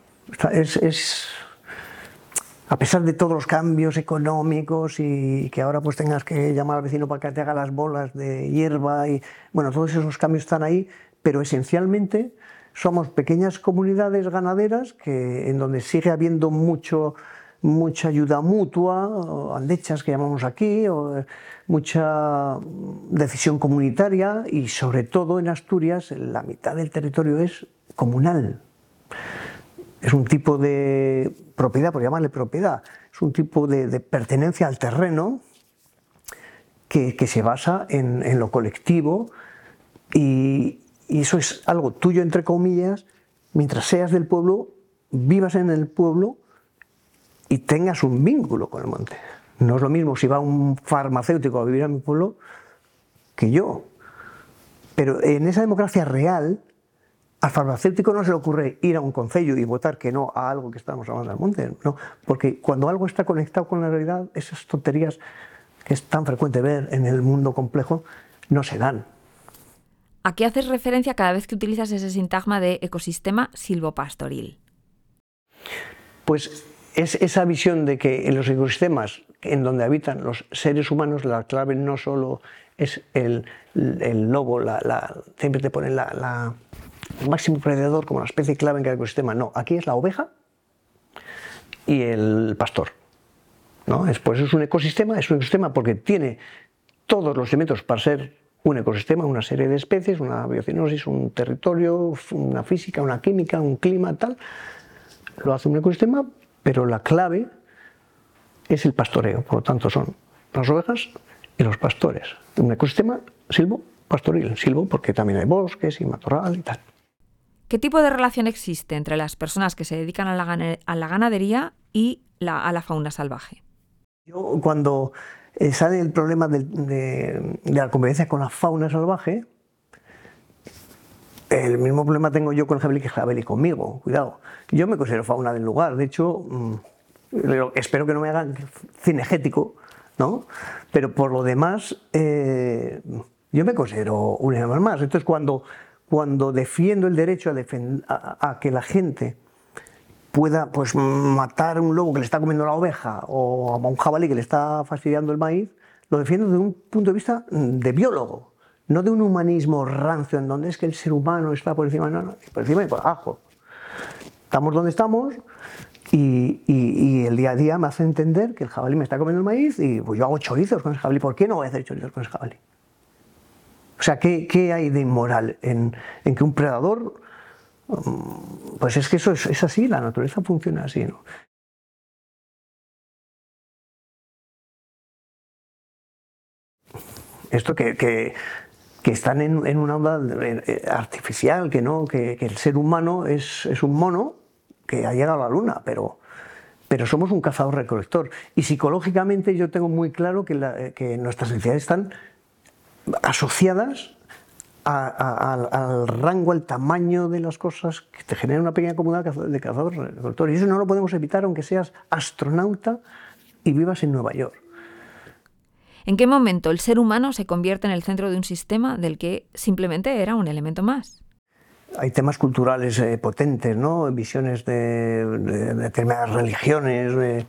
A pesar de todos los cambios económicos y que ahora pues tengas que llamar al vecino para que te haga las bolas de hierba, y bueno, todos esos cambios están ahí, pero esencialmente somos pequeñas comunidades ganaderas en donde sigue habiendo mucha ayuda mutua, andechas que llamamos aquí, mucha decisión comunitaria, y sobre todo en Asturias la mitad del territorio es comunal. Es un tipo de propiedad, por llamarle propiedad, es un tipo de pertenencia al terreno que se basa en lo colectivo, y eso es algo tuyo, entre comillas, mientras seas del pueblo, vivas en el pueblo y tengas un vínculo con el monte. No es lo mismo si va un farmacéutico a vivir a mi pueblo que yo. Pero en esa democracia real, al farmacéutico no se le ocurre ir a un concello y votar que no a algo que estamos hablando del monte, no, porque cuando algo está conectado con la realidad, esas tonterías que es tan frecuente ver en el mundo complejo no se dan. ¿A qué haces referencia cada vez que utilizas ese sintagma de ecosistema silvopastoril? Pues es esa visión de que en los ecosistemas en donde habitan los seres humanos, la clave no solo es el lobo, siempre te ponen el máximo predador como la especie clave en cada ecosistema. No, aquí es la oveja y el pastor, ¿no? Por eso es un ecosistema porque tiene todos los elementos para ser un ecosistema, una serie de especies, una biocenosis, un territorio, una física, una química, un clima, tal. Lo hace un ecosistema, pero la clave es el pastoreo. Por lo tanto, son las ovejas y los pastores. Un ecosistema silvo-pastoril. Silvo porque también hay bosques y matorral y tal. ¿Qué tipo de relación existe entre las personas que se dedican a la ganadería y a la fauna salvaje? Yo, cuando sale el problema de la convivencia con la fauna salvaje, el mismo problema tengo yo con el jabalí que el jabalí conmigo. Cuidado, yo me considero fauna del lugar. De hecho, espero que no me hagan cinegético, ¿no? Pero por lo demás, yo me considero un animal más. Entonces, cuando defiendo el derecho a que la gente pueda pues, matar a un lobo que le está comiendo la oveja o a un jabalí que le está fastidiando el maíz, lo defiendo desde un punto de vista de biólogo, no de un humanismo rancio en donde es que el ser humano está por encima, no, por encima y por abajo. Estamos donde estamos y el día a día me hace entender que el jabalí me está comiendo el maíz y pues yo hago chorizos con ese jabalí. ¿Por qué no voy a hacer chorizos con ese jabalí? O sea, ¿qué hay de inmoral en que un predador... Pues es que eso es así, la naturaleza funciona así, ¿no? Esto que están en una onda artificial, que el ser humano es un mono que ha llegado a la luna, pero somos un cazador-recolector. Y psicológicamente yo tengo muy claro que nuestras necesidades están asociadas al rango, al tamaño de las cosas que te generan una pequeña comunidad de cazadores-recolectores. Y eso no lo podemos evitar aunque seas astronauta y vivas en Nueva York. ¿En qué momento el ser humano se convierte en el centro de un sistema del que simplemente era un elemento más? Hay temas culturales potentes, ¿no? Visiones de determinadas religiones,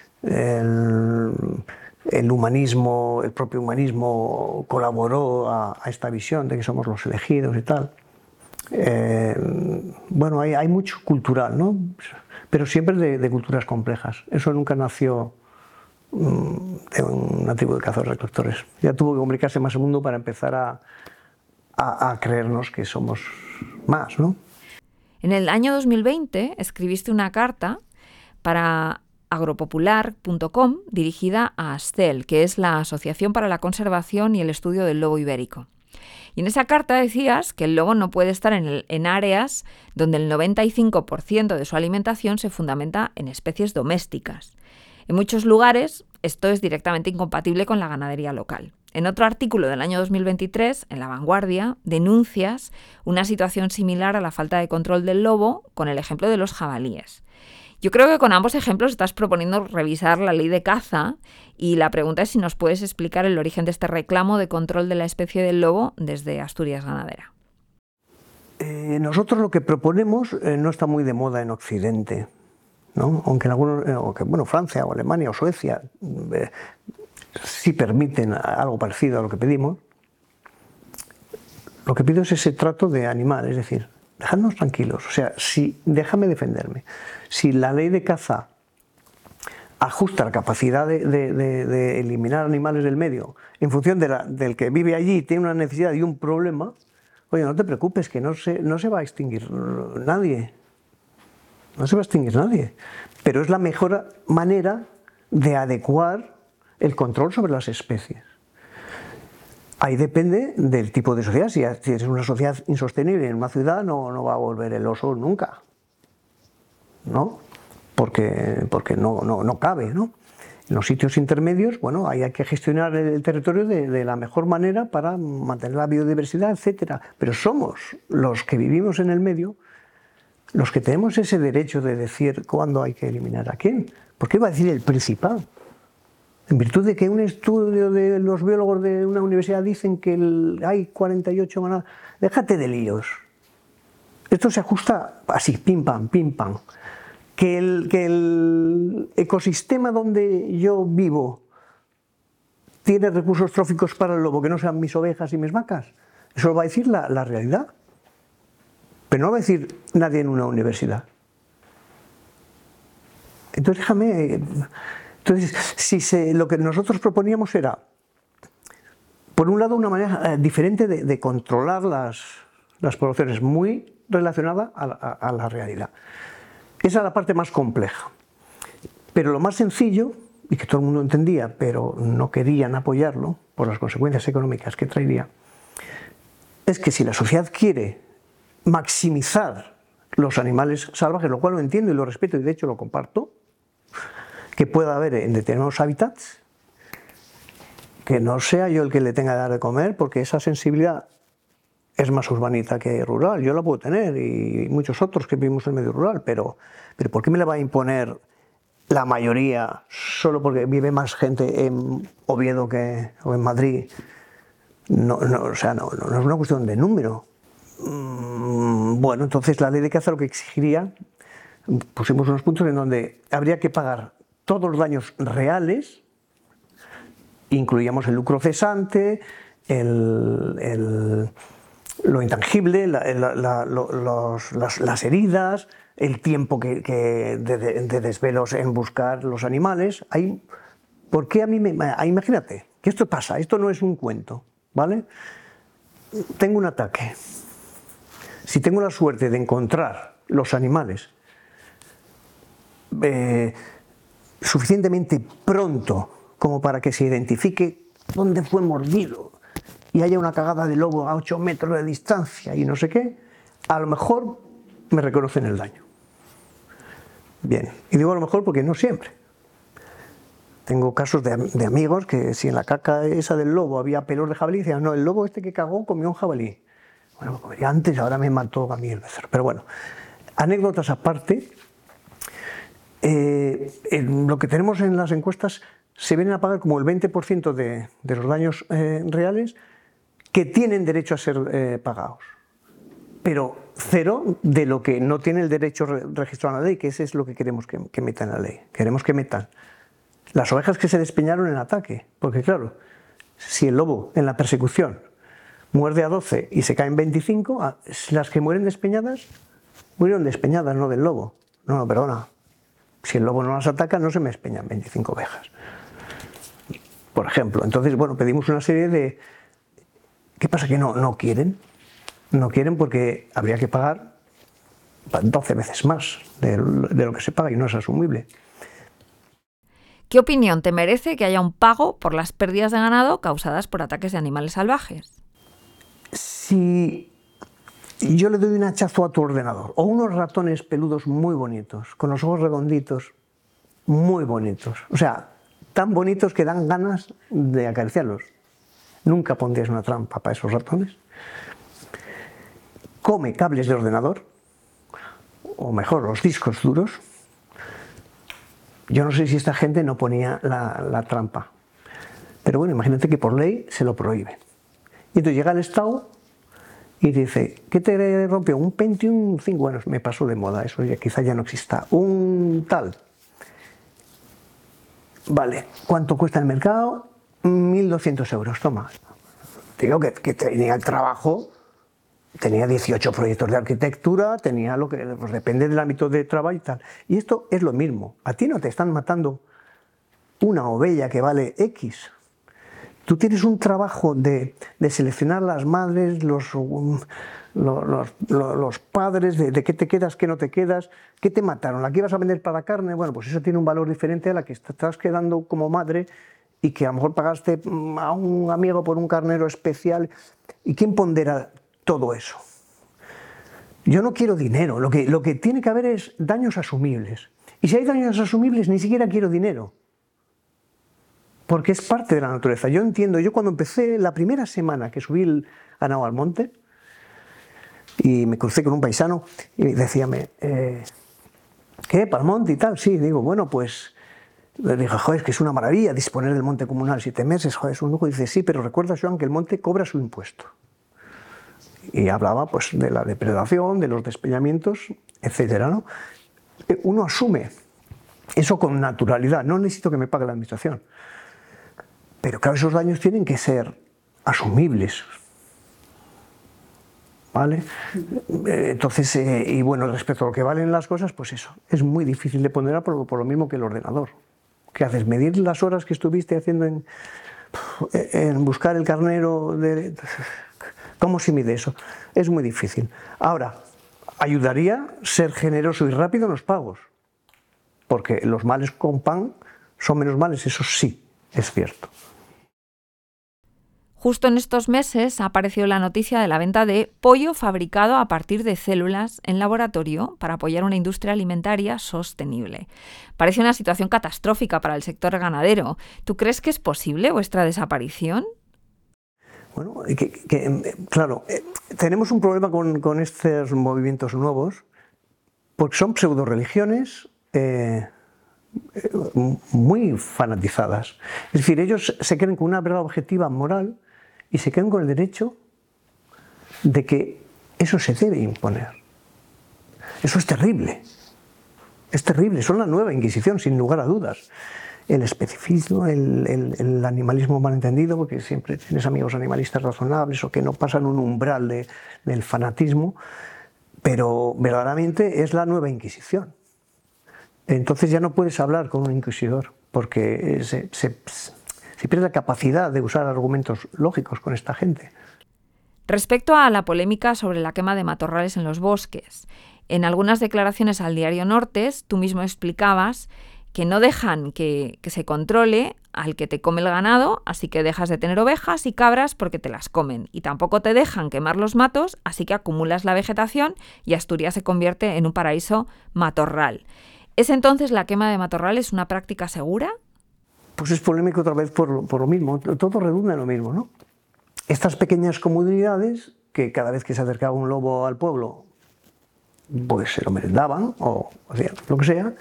el humanismo, el propio humanismo colaboró a esta visión de que somos los elegidos y tal. Bueno, hay mucho cultural, ¿no? Pero siempre de culturas complejas. Eso nunca nació de una tribu de cazadores-recolectores. Ya tuvo que complicarse más el mundo para empezar a creernos que somos más, ¿no? En el año 2020 escribiste una carta para agropopular.com dirigida a ASCEL, que es la Asociación para la Conservación y el Estudio del Lobo Ibérico. Y en esa carta decías que el lobo no puede estar en áreas donde el 95% de su alimentación se fundamenta en especies domésticas. En muchos lugares esto es directamente incompatible con la ganadería local. En otro artículo del año 2023, en La Vanguardia, denuncias una situación similar a la falta de control del lobo con el ejemplo de los jabalíes. Yo creo que con ambos ejemplos estás proponiendo revisar la ley de caza y la pregunta es si nos puedes explicar el origen de este reclamo de control de la especie del lobo desde Asturias Ganadera. Nosotros lo que proponemos no está muy de moda en Occidente, ¿no? Aunque en algunos, Francia o Alemania o Suecia sí permiten algo parecido a lo que pedimos. Lo que pido es ese trato de animal, es decir, dejadnos tranquilos, o sea, déjame defenderme. Si la ley de caza ajusta la capacidad de eliminar animales del medio en función del que vive allí y tiene una necesidad y un problema, oye, no te preocupes, que no se va a extinguir nadie. No se va a extinguir nadie. Pero es la mejor manera de adecuar el control sobre las especies. Ahí depende del tipo de sociedad. Si es una sociedad insostenible en una ciudad, no va a volver el oso nunca, ¿no? Porque no cabe, ¿no? En los sitios intermedios, bueno, ahí hay que gestionar el territorio de la mejor manera para mantener la biodiversidad, etc. Pero somos los que vivimos en el medio los que tenemos ese derecho de decir cuándo hay que eliminar a quién. ¿Por qué va a decir el principal? En virtud de que un estudio de los biólogos de una universidad dicen que hay 48 manadas. Déjate de líos. Esto se ajusta así, pim pam, que el ecosistema donde yo vivo tiene recursos tróficos para el lobo que no sean mis ovejas y mis vacas. Eso lo va a decir la realidad. Pero no lo va a decir nadie en una universidad. Entonces, si lo que nosotros proponíamos era, por un lado, una manera diferente de controlar las poblaciones, muy relacionada a la realidad. Esa es la parte más compleja. Pero lo más sencillo, y que todo el mundo entendía, pero no querían apoyarlo por las consecuencias económicas que traería, es que si la sociedad quiere maximizar los animales salvajes, lo cual lo entiendo y lo respeto y de hecho lo comparto, que pueda haber en determinados hábitats, que no sea yo el que le tenga que dar de comer, porque esa sensibilidad es más urbanita que rural. Yo la puedo tener y muchos otros que vivimos en el medio rural, pero ¿por qué me la va a imponer la mayoría solo porque vive más gente en Oviedo o en Madrid? O sea, no es una cuestión de número. Bueno, entonces la ley de caza lo que exigiría, pusimos unos puntos en donde habría que pagar todos los daños reales, incluíamos el lucro cesante, lo intangible, las heridas, el tiempo de desvelos en buscar los animales. ¿Por qué a mí imagínate que esto pasa, esto no es un cuento, ¿vale? Tengo un ataque. Si tengo la suerte de encontrar los animales suficientemente pronto como para que se identifique dónde fue mordido y haya una cagada de lobo a 8 metros de distancia y no sé qué, a lo mejor me reconocen el daño. Bien, y digo a lo mejor porque no siempre. Tengo casos de amigos que si en la caca esa del lobo había pelos de jabalí, decían, no, el lobo este que cagó comió un jabalí. Bueno, lo comería antes, ahora me mató a mí el becerro. Pero bueno, anécdotas aparte, lo que tenemos en las encuestas se vienen a pagar como el 20% de los daños reales que tienen derecho a ser pagados. Pero cero de lo que no tiene el derecho registrado en la ley, que ese es lo que queremos que metan en la ley. Queremos que metan las ovejas que se despeñaron en ataque, porque claro, si el lobo en la persecución muerde a 12 y se caen 25, las que mueren despeñadas, murieron despeñadas, no del lobo. No, perdona, si el lobo no las ataca no se me despeñan 25 ovejas. Por ejemplo, entonces, bueno, pedimos una serie de... ¿Qué pasa? Que no quieren. No quieren porque habría que pagar 12 veces más de lo que se paga y no es asumible. ¿Qué opinión te merece que haya un pago por las pérdidas de ganado causadas por ataques de animales salvajes? Si yo le doy un hachazo a tu ordenador o unos ratones peludos muy bonitos, con los ojos redonditos, muy bonitos, o sea, tan bonitos que dan ganas de acariciarlos, nunca pondrías una trampa para esos ratones. Come cables de ordenador, o mejor, los discos duros. Yo no sé si esta gente no ponía la trampa, pero bueno, imagínate que por ley se lo prohíben. Y entonces llega el Estado y dice, ¿qué te rompió? Un Pentium 5, bueno, me pasó de moda, eso ya, quizá ya no exista, un tal. Vale, ¿cuánto cuesta el mercado? 1.200 euros, toma. Digo que tenía el trabajo, tenía 18 proyectos de arquitectura, tenía lo que pues depende del ámbito de trabajo y tal. Y esto es lo mismo, a ti no te están matando una ovella que vale X. Tú tienes un trabajo de seleccionar las madres, los padres, de qué te quedas, qué no te quedas, qué te mataron, la que ibas a vender para carne, bueno, pues eso tiene un valor diferente a la que estás quedando como madre y que a lo mejor pagaste a un amigo por un carnero especial. ¿Y quién pondera todo eso? Yo no quiero dinero, lo que tiene que haber es daños asumibles. Y si hay daños asumibles, ni siquiera quiero dinero. Porque es parte de la naturaleza. Yo entiendo, yo cuando empecé la primera semana que subí el ganado al monte y me crucé con un paisano y decíame, ¿qué? ¿Para el monte y tal? Sí, digo, bueno, pues le dije, joder, es que es una maravilla disponer del monte comunal 7 meses, joder, es un lujo. Y dice, sí, pero recuerda, Joan, que el monte cobra su impuesto. Y hablaba pues de la depredación, de los despeñamientos, etcétera, ¿no? Uno asume eso con naturalidad, no necesito que me pague la administración. Pero claro, esos daños tienen que ser asumibles, ¿vale? Entonces, y bueno, respecto a lo que valen las cosas, pues eso, es muy difícil de ponderar por lo mismo que el ordenador. ¿Qué haces? ¿Medir las horas que estuviste haciendo en buscar el carnero? ¿Cómo se mide eso? Es muy difícil. Ahora, ayudaría ser generoso y rápido en los pagos, porque los males con pan son menos males, eso sí, es cierto. Justo en estos meses ha aparecido la noticia de la venta de pollo fabricado a partir de células en laboratorio para apoyar una industria alimentaria sostenible. Parece una situación catastrófica para el sector ganadero. ¿Tú crees que es posible vuestra desaparición? Bueno, claro, tenemos un problema con estos movimientos nuevos, porque son pseudo-religiones muy fanatizadas. Es decir, ellos se creen con una verdad objetiva moral y se creen con el derecho de que eso se debe imponer. Eso es terrible. Es terrible. Son la nueva Inquisición, sin lugar a dudas. El especificismo, el animalismo malentendido, porque siempre tienes amigos animalistas razonables o que no pasan un umbral del fanatismo, pero verdaderamente es la nueva Inquisición. Entonces ya no puedes hablar con un inquisidor, porque se pierde la capacidad de usar argumentos lógicos con esta gente. Respecto a la polémica sobre la quema de matorrales en los bosques, en algunas declaraciones al diario Nortes, tú mismo explicabas que no dejan que se controle al que te come el ganado, así que dejas de tener ovejas y cabras porque te las comen. Y tampoco te dejan quemar los matos, así que acumulas la vegetación y Asturias se convierte en un paraíso matorral. ¿Es entonces la quema de matorrales una práctica segura? Pues es polémico otra vez por lo mismo, todo redunda en lo mismo, ¿no? Estas pequeñas comunidades, que cada vez que se acercaba un lobo al pueblo, pues se lo merendaban, o sea, lo que sea,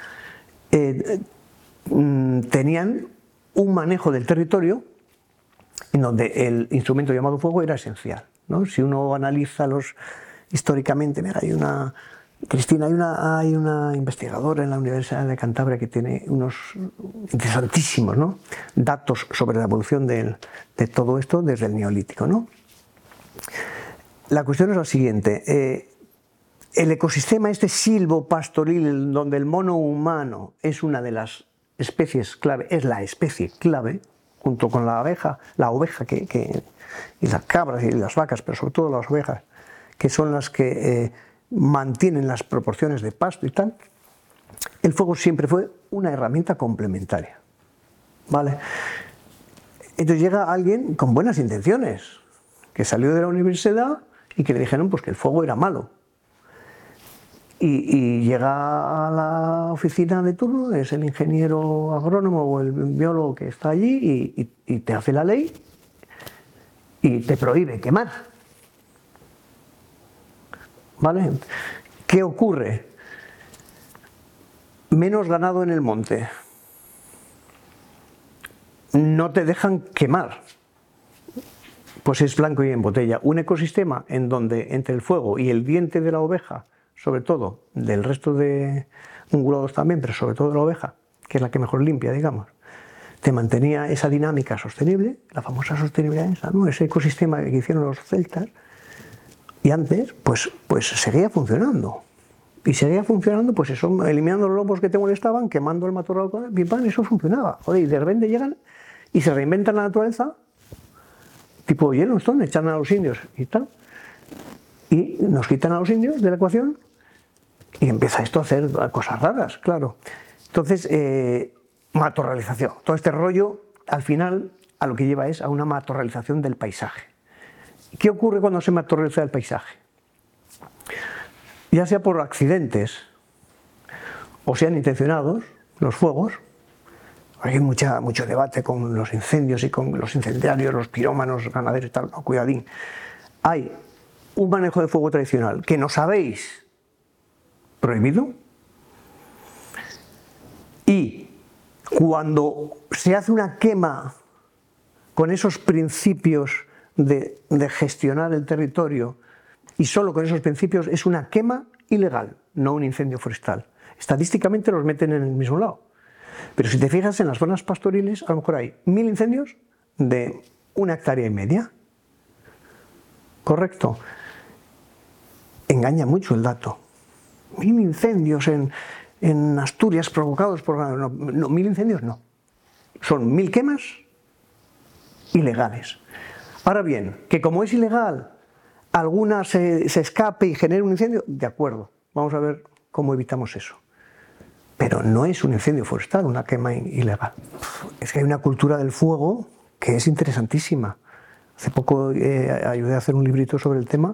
tenían un manejo del territorio en donde el instrumento llamado fuego era esencial, ¿no? Si uno analiza históricamente, mira, Cristina, hay una investigadora en la Universidad de Cantabria que tiene unos interesantísimos, ¿no?, datos sobre la evolución de todo esto desde el Neolítico, ¿no? La cuestión es la siguiente. El ecosistema silvopastoril, donde el mono humano es una de las especies clave, es la especie clave, junto con la oveja y las cabras y las vacas, pero sobre todo las ovejas, que son las que mantienen las proporciones de pasto y tal, el fuego siempre fue una herramienta complementaria, ¿vale? Entonces llega alguien con buenas intenciones, que salió de la universidad y que le dijeron pues que el fuego era malo. Y llega a la oficina de turno, es el ingeniero agrónomo o el biólogo que está allí y te hace la ley y te prohíbe quemar. ¿Vale? ¿Qué ocurre? Menos ganado en el monte. No te dejan quemar. Pues es blanco y en botella. Un ecosistema en donde entre el fuego y el diente de la oveja, sobre todo del resto de ungulados también, pero sobre todo de la oveja, que es la que mejor limpia, digamos, te mantenía esa dinámica sostenible, la famosa sostenibilidad esa, ¿no? Ese ecosistema que hicieron los celtas. Y antes, pues seguía funcionando. Y seguía funcionando, pues eso, eliminando los lobos que te molestaban, quemando el matorral con el pim-pam, eso funcionaba. Joder, y de repente llegan y se reinventan la naturaleza, tipo Yellowstone, echan a los indios y tal. Y nos quitan a los indios de la ecuación y empieza esto a hacer cosas raras, claro. Entonces, matorralización. Todo este rollo, al final, a lo que lleva es a una matorralización del paisaje. ¿Qué ocurre cuando se matorraliza el paisaje? Ya sea por accidentes o sean intencionados, los fuegos. Hay mucho debate con los incendios y con los incendiarios, los pirómanos, ganaderos y tal. No, cuidadín. Hay un manejo de fuego tradicional que nos habéis prohibido, y cuando se hace una quema con esos principios de gestionar el territorio, y solo con esos principios, es una quema ilegal, no un incendio forestal. Estadísticamente los meten en el mismo lado. Pero si te fijas en las zonas pastoriles, a lo mejor hay 1000 incendios, de 1,5 hectáreas. Correcto. Engaña mucho el dato. 1000 incendios en Asturias provocados por... No, 1000 incendios no. Son 1000 quemas ilegales. Ahora bien, que como es ilegal, alguna se escape y genere un incendio, de acuerdo, vamos a ver cómo evitamos eso. Pero no es un incendio forestal, una quema ilegal. Es que hay una cultura del fuego que es interesantísima. Hace poco ayudé a hacer un librito sobre el tema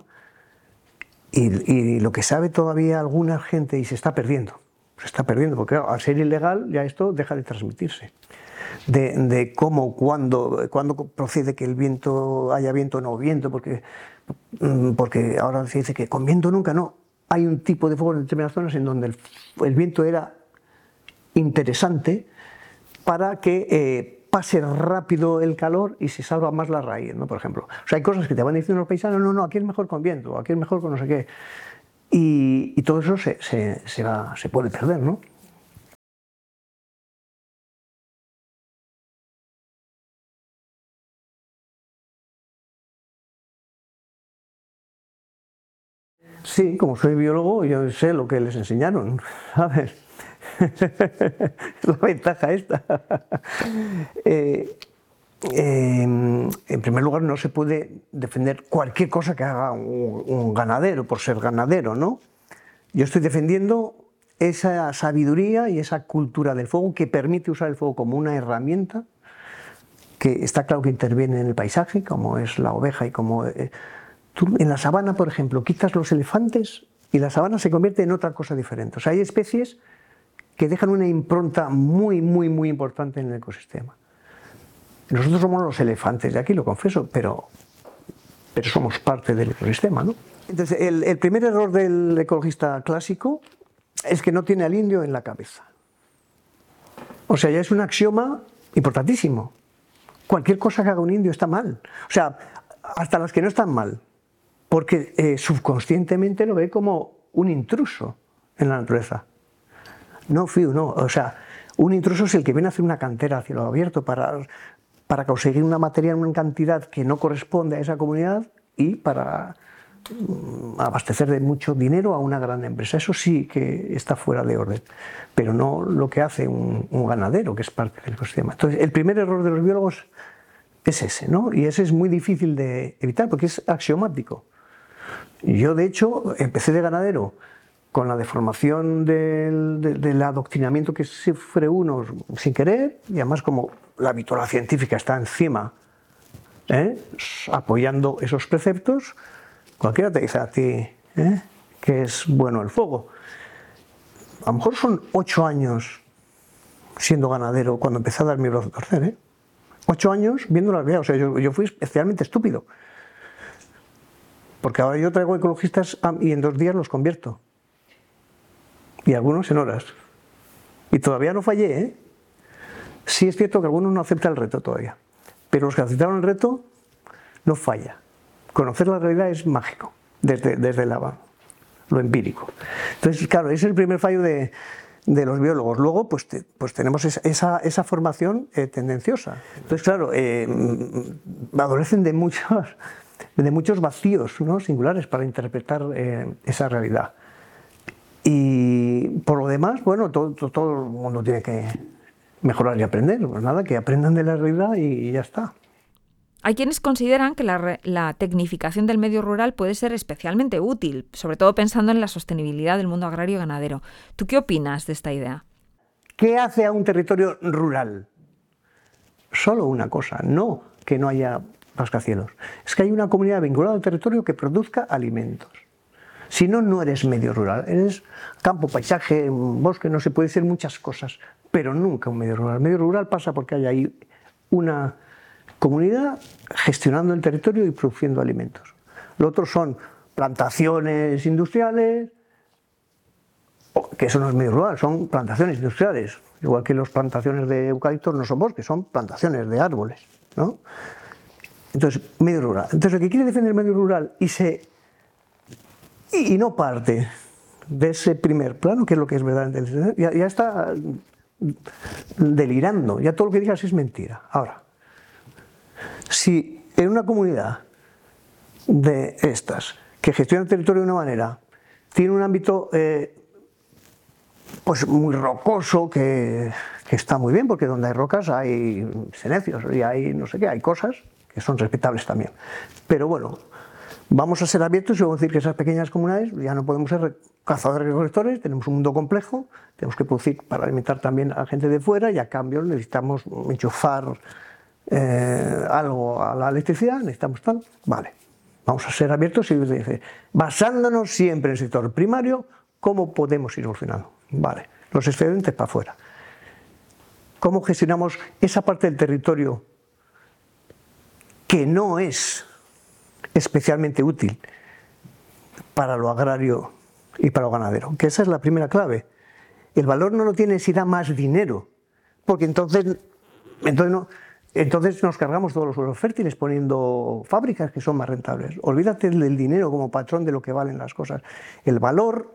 y lo que sabe todavía alguna gente y se está perdiendo porque claro, al ser ilegal ya esto deja de transmitirse. De cómo, cuándo procede que el viento, haya viento o no viento, porque ahora se dice que con viento nunca, no. Hay un tipo de fuego en determinadas zonas en donde el viento era interesante para que pase rápido el calor y se salva más la raíz, ¿no? Por ejemplo. O sea, hay cosas que te van diciendo los paisanos, no, aquí es mejor con viento, aquí es mejor con no sé qué. Y todo eso se puede perder, ¿no? Sí, como soy biólogo, yo sé lo que les enseñaron, ¿sabes? La ventaja esta. En primer lugar, no se puede defender cualquier cosa que haga un ganadero por ser ganadero, ¿no? Yo estoy defendiendo esa sabiduría y esa cultura del fuego que permite usar el fuego como una herramienta que está claro que interviene en el paisaje, como es la oveja y como... Tú en la sabana, por ejemplo, quitas los elefantes y la sabana se convierte en otra cosa diferente. O sea, hay especies que dejan una impronta muy, muy, muy importante en el ecosistema. Nosotros somos los elefantes de aquí, lo confieso, pero somos parte del ecosistema, ¿no? Entonces, el primer error del ecologista clásico es que no tiene al indio en la cabeza. O sea, ya es un axioma importantísimo. Cualquier cosa que haga un indio está mal. O sea, hasta las que no están mal. Porque subconscientemente lo ve como un intruso en la naturaleza. No, Fiu, no. O sea, un intruso es el que viene a hacer una cantera a cielo abierto para conseguir una materia en una cantidad que no corresponde a esa comunidad y para abastecer de mucho dinero a una gran empresa. Eso sí que está fuera de orden, pero no lo que hace un ganadero, que es parte del ecosistema. Entonces, el primer error de los biólogos es ese, ¿no? Y ese es muy difícil de evitar porque es axiomático. Yo, de hecho, empecé de ganadero con la deformación del adoctrinamiento que sufre uno sin querer, y además como la vitola científica está encima, apoyando esos preceptos, cualquiera te dice a ti que es bueno el fuego. A lo mejor son 8 años siendo ganadero cuando empecé a dar mi brazo a torcer, 8 años viendo la realidad. O sea, yo fui especialmente estúpido. Porque ahora yo traigo ecologistas y en 2 días los convierto. Y algunos en horas. Y todavía no fallé, Sí es cierto que algunos no aceptan el reto todavía. Pero los que aceptaron el reto no falla. Conocer la realidad es mágico, desde lo empírico. Entonces, claro, ese es el primer fallo de los biólogos. Luego, pues tenemos esa formación tendenciosa. Entonces, claro, adolecen de muchos vacíos, ¿no? Singulares para interpretar esa realidad. Y por lo demás, bueno, todo el mundo tiene que mejorar y aprender. Pues nada, que aprendan de la realidad y ya está. Hay quienes consideran que la tecnificación del medio rural puede ser especialmente útil, sobre todo pensando en la sostenibilidad del mundo agrario y ganadero. ¿Tú qué opinas de esta idea? ¿Qué hace a un territorio rural? Solo una cosa, no que no haya rascacielos. Es que hay una comunidad vinculada al territorio que produzca alimentos. Si no, no eres medio rural. Eres campo, paisaje, bosque, no se puede ser muchas cosas, pero nunca un medio rural. El medio rural pasa porque hay ahí una comunidad gestionando el territorio y produciendo alimentos. Lo otro son plantaciones industriales, que eso no es medio rural, son plantaciones industriales. Igual que las plantaciones de eucaliptos no son bosques, son plantaciones de árboles, ¿no? Entonces, medio rural. Entonces, el que quiere defender el medio rural y no parte de ese primer plano, que es lo que es verdad, ya está delirando, ya todo lo que digas es mentira. Ahora, si en una comunidad de estas que gestiona el territorio de una manera tiene un ámbito pues muy rocoso que está muy bien, porque donde hay rocas hay senecios y hay no sé qué, hay cosas que son respetables también. Pero bueno, vamos a ser abiertos y vamos a decir que esas pequeñas comunidades ya no podemos ser cazadores y recolectores, tenemos un mundo complejo, tenemos que producir para alimentar también a gente de fuera y a cambio necesitamos enchufar algo a la electricidad, necesitamos tal, vale. Vamos a ser abiertos y basándonos siempre en el sector primario, ¿cómo podemos ir solucionando? Vale, los excedentes para afuera. ¿Cómo gestionamos esa parte del territorio que no es especialmente útil para lo agrario y para lo ganadero? Que esa es la primera clave. El valor no lo tiene si da más dinero, porque entonces nos cargamos todos los suelos fértiles poniendo fábricas que son más rentables. Olvídate del dinero como patrón de lo que valen las cosas. El valor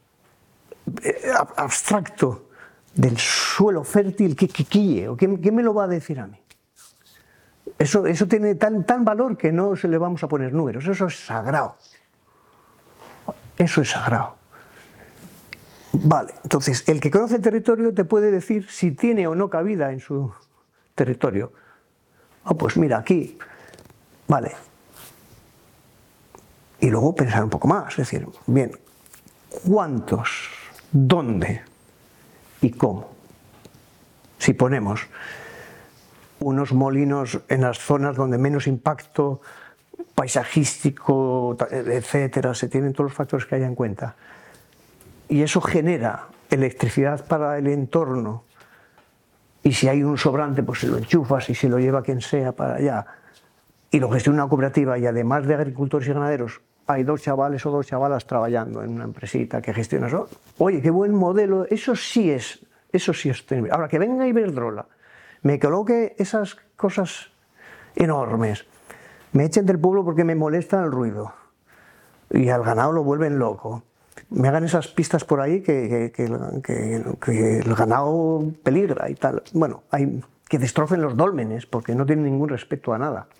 abstracto del suelo fértil, ¿qué me lo va a decir a mí? Eso tiene tan valor que no se le vamos a poner números. Eso es sagrado. Eso es sagrado. Vale, entonces el que conoce el territorio te puede decir si tiene o no cabida en su territorio. Pues mira, aquí, vale. Y luego pensar un poco más, es decir, bien, ¿cuántos, dónde y cómo? Si ponemos unos molinos en las zonas donde menos impacto paisajístico, etcétera, se tienen todos los factores que haya en cuenta, y eso genera electricidad para el entorno, y si hay un sobrante, pues se lo enchufas y se lo lleva quien sea para allá, y lo gestiona una cooperativa, y además de agricultores y ganaderos, hay 2 chavales o 2 chavalas trabajando en una empresita que gestiona eso. Oye, qué buen modelo, eso sí es sostenible. Ahora, que venga Iberdrola, me coloque esas cosas enormes, me echen del pueblo porque me molesta el ruido, y al ganado lo vuelven loco, me hagan esas pistas por ahí que el ganado peligra y tal. Bueno, que destrocen los dólmenes porque no tienen ningún respeto a nada.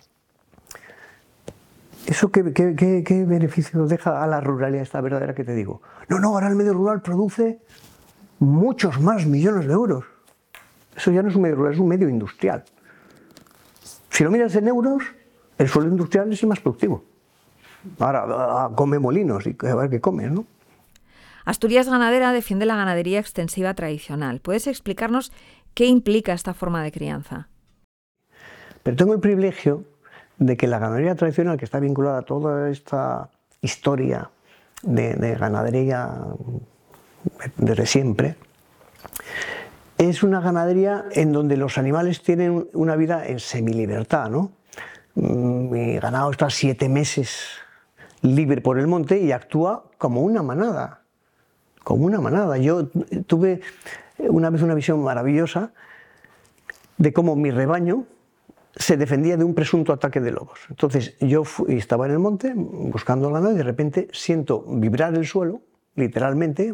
¿Eso qué beneficio deja a la ruralidad esta verdadera que te digo? No, ahora el medio rural produce muchos más millones de euros. Eso ya no es un medio rural, es un medio industrial. Si lo miras en euros, el suelo industrial es el más productivo. Ahora come molinos y a ver qué comes, ¿no? Asturias Ganadera defiende la ganadería extensiva tradicional. ¿Puedes explicarnos qué implica esta forma de crianza? Pero tengo el privilegio de que la ganadería tradicional, que está vinculada a toda esta historia de ganadería desde siempre, es una ganadería en donde los animales tienen una vida en semilibertad, ¿no? Mi ganado está 7 meses libre por el monte y actúa como una manada. Como una manada. Yo tuve una vez una visión maravillosa de cómo mi rebaño se defendía de un presunto ataque de lobos. Entonces yo estaba en el monte buscando el ganado y de repente siento vibrar el suelo, literalmente,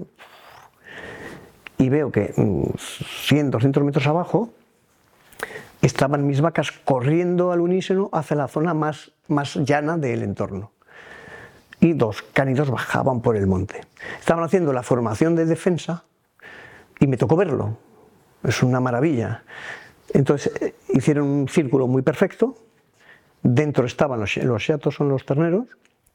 y veo que 100, 200 metros abajo estaban mis vacas corriendo al unísono hacia la zona más llana del entorno. Y 2 cánidos bajaban por el monte. Estaban haciendo la formación de defensa y me tocó verlo. Es una maravilla. Entonces hicieron un círculo muy perfecto. Dentro estaban los chatos, son los terneros,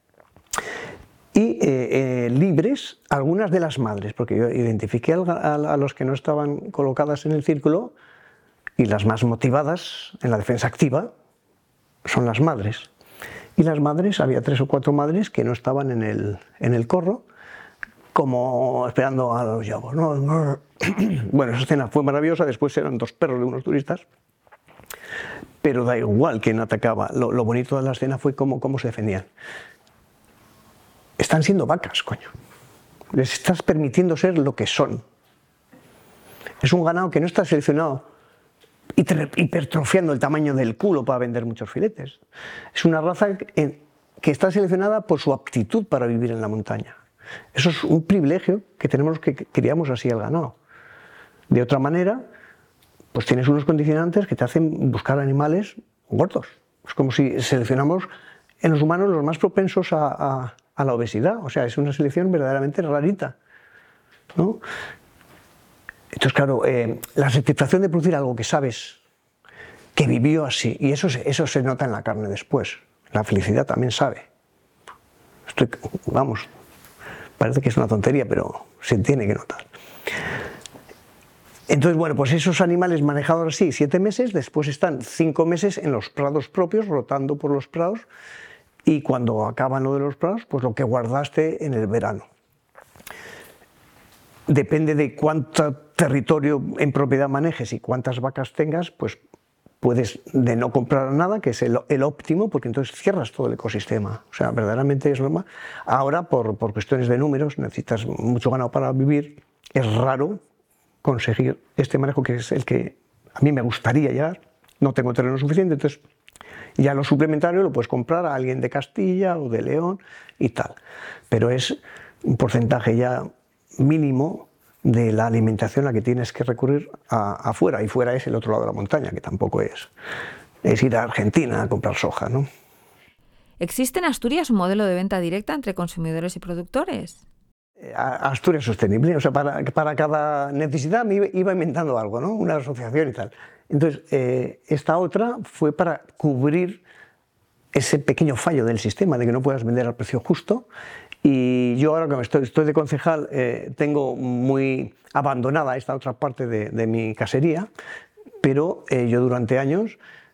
y libres algunas de las madres, porque yo identifiqué a los que no estaban colocadas en el círculo, y las más motivadas en la defensa activa son las madres. Y las madres, había 3 o 4 madres que no estaban en el corro, como esperando a los llavos, ¿no? Bueno, esa escena fue maravillosa. Después eran 2 perros de unos turistas, pero da igual quién atacaba. Lo bonito de la escena fue cómo se defendían. Están siendo vacas, coño. Les estás permitiendo ser lo que son. Es un ganado que no está seleccionado hipertrofiando el tamaño del culo para vender muchos filetes. Es una raza que está seleccionada por su aptitud para vivir en la montaña. Eso es un privilegio que tenemos los que criamos así al ganado. De otra manera, pues tienes unos condicionantes que te hacen buscar animales gordos, Es como si seleccionamos en los humanos los más propensos a la obesidad. O sea, es una selección verdaderamente rarita, ¿no? Entonces, claro, la satisfacción de producir algo que sabes que vivió así, y eso se nota en la carne después. La felicidad también sabe. Vamos, parece que es una tontería, pero se tiene que notar. Entonces, bueno, pues esos animales manejados así 7 meses, después están 5 meses en los prados propios, rotando por los prados, y cuando acaban lo de los prados, pues lo que guardaste en el verano. Depende de cuánto territorio en propiedad manejes y cuántas vacas tengas, pues puedes de no comprar nada, que es el óptimo, porque entonces cierras todo el ecosistema. O sea, verdaderamente es normal. Ahora, por cuestiones de números, necesitas mucho ganado para vivir. Es raro conseguir este manejo, que es el que a mí me gustaría llegar. No tengo terreno suficiente, entonces ya lo suplementario lo puedes comprar a alguien de Castilla o de León y tal. Pero es un porcentaje ya mínimo de la alimentación a la que tienes que recurrir afuera, y fuera es el otro lado de la montaña, que tampoco es ir a Argentina a comprar soja, ¿no? ¿Existe en Asturias un modelo de venta directa entre consumidores y productores? Asturias Sostenible, o sea, para cada necesidad me iba inventando algo, ¿no? Una asociación y tal. Entonces, esta otra fue para cubrir ese pequeño fallo del sistema de que no puedas vender al precio justo. Y yo ahora que estoy de concejal, tengo muy abandonada esta otra parte de mi casería, pero yo durante años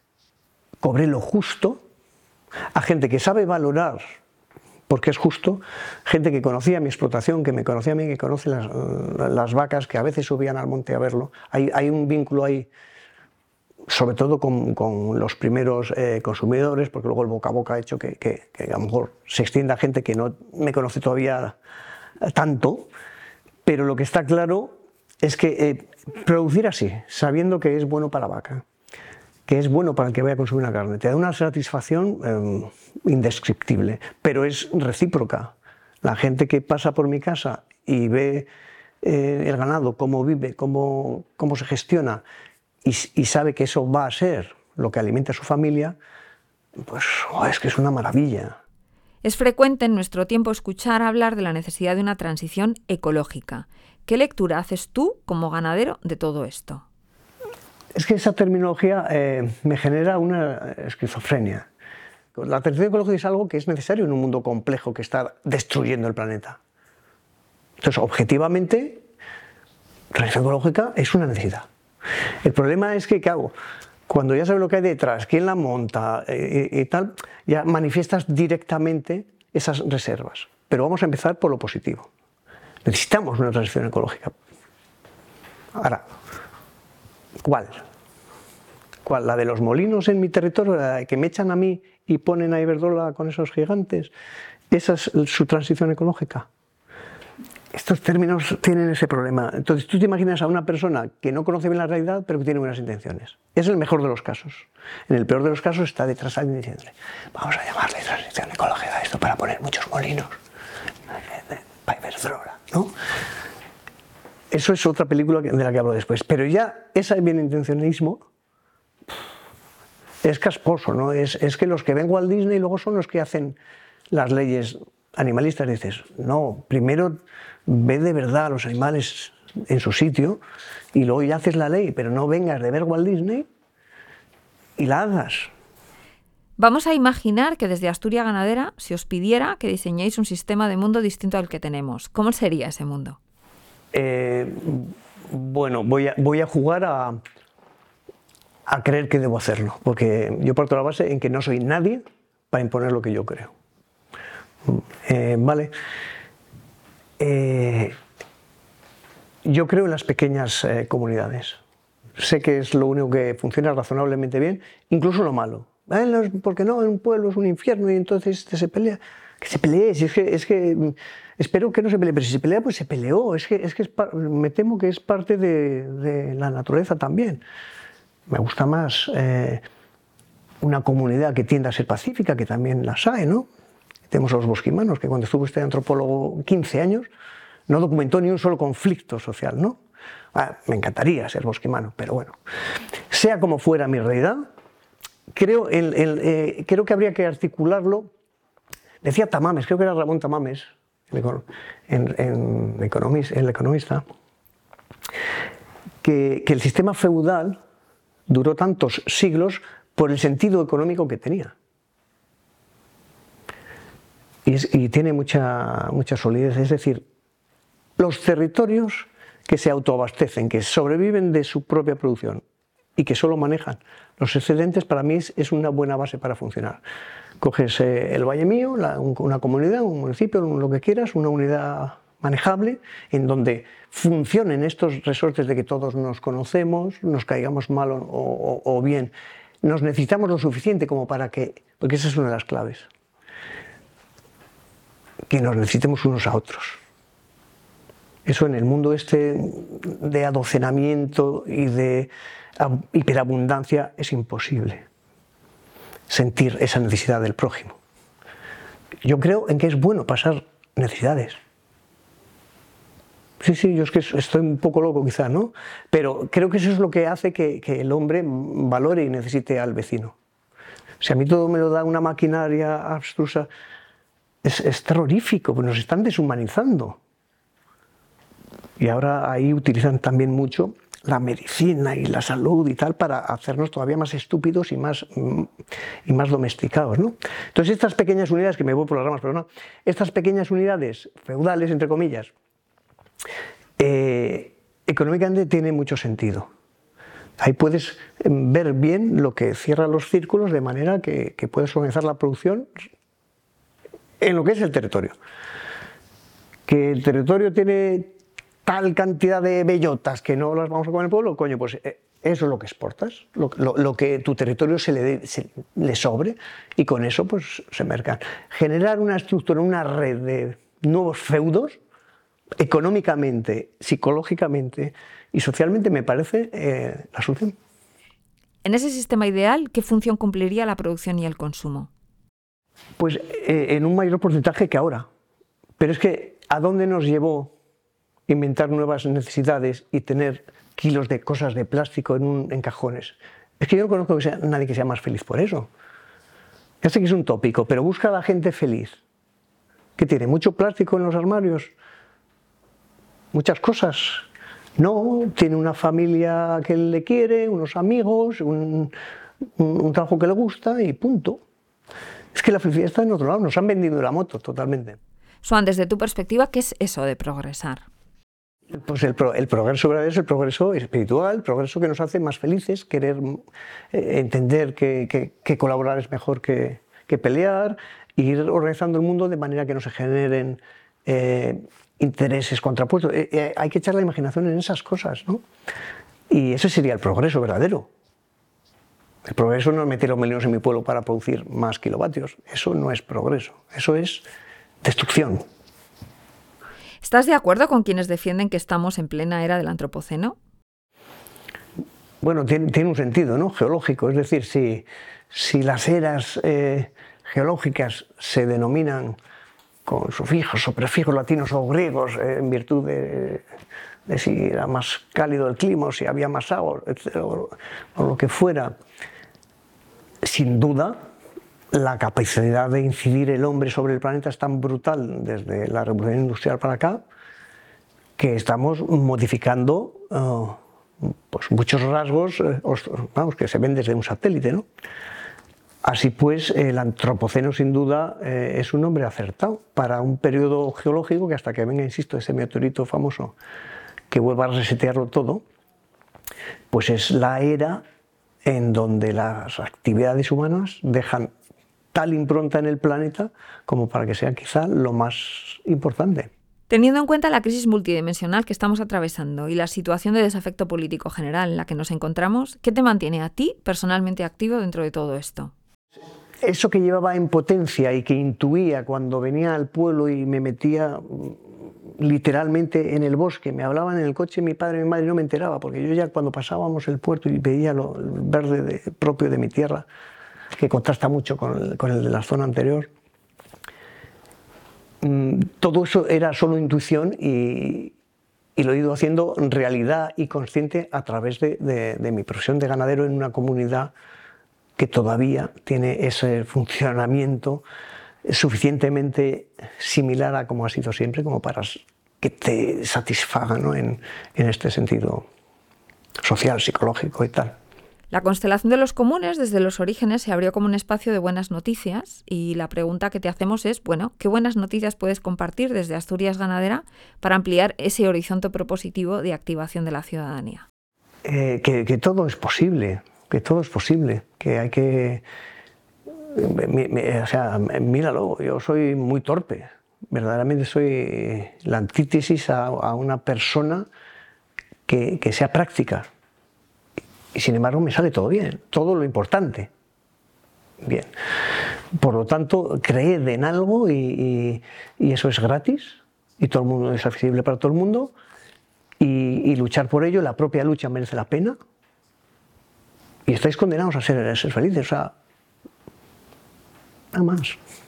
cobré lo justo a gente que sabe valorar porque es justo, gente que conocía mi explotación, que me conocía a mí, que conoce las vacas, que a veces subían al monte a verlo. Hay un vínculo ahí, sobre todo con los primeros consumidores, porque luego el boca a boca ha hecho que a lo mejor se extienda a gente que no me conoce todavía tanto, pero lo que está claro es que producir así, sabiendo que es bueno para la vaca, que es bueno para el que vaya a consumir la carne, te da una satisfacción indescriptible, pero es recíproca. La gente que pasa por mi casa y ve el ganado, cómo vive, cómo se gestiona, y sabe que eso va a ser lo que alimenta a su familia, pues es que es una maravilla. Es frecuente en nuestro tiempo escuchar hablar de la necesidad de una transición ecológica. ¿Qué lectura haces tú, como ganadero, de todo esto? Es que esa terminología me genera una esquizofrenia. La transición ecológica es algo que es necesario en un mundo complejo que está destruyendo el planeta. Entonces, objetivamente, la transición ecológica es una necesidad. El problema es que, ¿qué hago? Cuando ya sabes lo que hay detrás, quién la monta y tal, ya manifiestas directamente esas reservas. Pero vamos a empezar por lo positivo. Necesitamos una transición ecológica. Ahora, ¿cuál? ¿Cuál? ¿La de los molinos en mi territorio, la que me echan a mí y ponen a Iberdrola con esos gigantes? ¿Esa es su transición ecológica? Estos términos tienen ese problema. Entonces tú te imaginas a una persona que no conoce bien la realidad, pero que tiene buenas intenciones. Es el mejor de los casos. En el peor de los casos está detrás alguien diciéndole: vamos a llamarle transición ecológica a esto para poner muchos molinos para Iberdrola, ¿no? Eso es otra película de la que hablo después. Pero ya ese bienintencionismo es casposo, ¿no? Es que los que ven Walt Disney luego son los que hacen las leyes animalistas. Dices, no, primero ve de verdad a los animales en su sitio y luego ya haces la ley, pero no vengas de ver Walt Disney y la hagas. Vamos a imaginar que desde Asturias Ganadera se os pidiera que diseñéis un sistema de mundo distinto al que tenemos. ¿Cómo sería ese mundo? Bueno, voy a jugar a creer que debo hacerlo, porque yo parto de la base en que no soy nadie para imponer lo que yo creo. Vale. Yo creo en las pequeñas comunidades. Sé que es lo único que funciona razonablemente bien, incluso lo malo. Porque no, en un pueblo es un infierno y entonces se pelea. Que se pelee, es que espero que no se pelee, pero si se pelea, pues se peleó. Me temo que es parte de la naturaleza también. Me gusta más una comunidad que tienda a ser pacífica, que también las hay, ¿no? Tenemos a los bosquimanos, que cuando estuvo este antropólogo 15 años, no documentó ni un solo conflicto social, ¿no? Me encantaría ser bosquimano, pero bueno. Sea como fuera mi realidad, creo que habría que articularlo. Decía Tamames, creo que era Ramón Tamames, el economista, que el sistema feudal duró tantos siglos por el sentido económico que tenía. Y tiene mucha solidez, es decir, los territorios que se autoabastecen, que sobreviven de su propia producción y que solo manejan los excedentes, para mí es una buena base para funcionar. Coges el Valle Mío, una comunidad, un municipio, lo que quieras, una unidad manejable, en donde funcionen estos resortes de que todos nos conocemos, nos caigamos mal o bien, nos necesitamos lo suficiente como para que, porque esa es una de las claves, que nos necesitemos unos a otros. Eso en el mundo de adocenamiento y de hiperabundancia es imposible. Sentir esa necesidad del prójimo. Yo creo en que es bueno pasar necesidades. Sí, yo es que estoy un poco loco quizá, ¿no? Pero creo que eso es lo que hace que el hombre valore y necesite al vecino. Si a mí todo me lo da una maquinaria abstrusa, es terrorífico, pues nos están deshumanizando. Y ahora ahí utilizan también mucho la medicina y la salud y tal para hacernos todavía más estúpidos y más domesticados, ¿no? Entonces estas pequeñas unidades, que me voy por las ramas, pero no, estas pequeñas unidades feudales, entre comillas, económicamente tiene mucho sentido. Ahí puedes ver bien lo que cierra los círculos de manera que puedes organizar la producción en lo que es el territorio. Que el territorio tiene tal cantidad de bellotas que no las vamos a comer en el pueblo, coño, pues eso es lo que exportas, lo que tu territorio le sobre, y con eso pues se mercan. Generar una estructura, una red de nuevos feudos, económicamente, psicológicamente y socialmente, me parece la solución. En ese sistema ideal, ¿qué función cumpliría la producción y el consumo? Pues en un mayor porcentaje que ahora. Pero es que, ¿a dónde nos llevó inventar nuevas necesidades y tener kilos de cosas de plástico en cajones? Es que yo no conozco nadie que sea más feliz por eso. Ya sé que es un tópico, pero busca a la gente feliz. ¿Qué tiene? ¿Mucho plástico en los armarios? ¿Muchas cosas? No, tiene una familia que le quiere, unos amigos, un trabajo que le gusta y punto. Es que la felicidad está en otro lado, nos han vendido la moto totalmente. Swan, desde tu perspectiva, ¿qué es eso de progresar? Pues el progreso verdadero es el progreso espiritual, el progreso que nos hace más felices, querer entender que colaborar es mejor que pelear, e ir organizando el mundo de manera que no se generen intereses contrapuestos. Hay que echar la imaginación en esas cosas, ¿no? Y ese sería el progreso verdadero. El progreso no es meter los molinos en mi pueblo para producir más kilovatios. Eso no es progreso, eso es destrucción. ¿Estás de acuerdo con quienes defienden que estamos en plena era del antropoceno? Bueno, tiene un sentido, ¿no? Geológico. Es decir, si las eras geológicas se denominan con sufijos o prefijos latinos o griegos en virtud de si era más cálido el clima o si había más agua, o lo que fuera, sin duda la capacidad de incidir el hombre sobre el planeta es tan brutal desde la revolución industrial para acá que estamos modificando pues muchos rasgos que se ven desde un satélite, ¿no? Así pues, el antropoceno sin duda es un nombre acertado para un periodo geológico que, hasta que venga, insisto, ese meteorito famoso que vuelva a resetearlo todo, pues es la era en donde las actividades humanas dejan tal impronta en el planeta como para que sea quizá lo más importante. Teniendo en cuenta la crisis multidimensional que estamos atravesando y la situación de desafecto político general en la que nos encontramos, ¿qué te mantiene a ti personalmente activo dentro de todo esto? Eso que llevaba en potencia y que intuía cuando venía al pueblo y me metía literalmente en el bosque, me hablaban en el coche mi padre y mi madre, y no me enteraba, porque yo ya cuando pasábamos el puerto y veía el verde propio de mi tierra, que contrasta mucho con el de la zona anterior, todo eso era solo intuición y lo he ido haciendo realidad y consciente a través de mi profesión de ganadero en una comunidad que todavía tiene ese funcionamiento suficientemente similar a como ha sido siempre, como para que te satisfaga, ¿no? en este sentido social, psicológico y tal. La constelación de los comunes desde los orígenes se abrió como un espacio de buenas noticias y la pregunta que te hacemos es, bueno, ¿qué buenas noticias puedes compartir desde Asturias Ganadera para ampliar ese horizonte propositivo de activación de la ciudadanía? Que todo es posible, que hay que... o sea, míralo, yo soy muy torpe, verdaderamente soy la antítesis a una persona que sea práctica. Y sin embargo me sale todo bien, todo lo importante. Bien. Por lo tanto, creed en algo y eso es gratis y todo el mundo es accesible para todo el mundo y luchar por ello, la propia lucha merece la pena y estáis condenados a ser felices, o sea, nada más.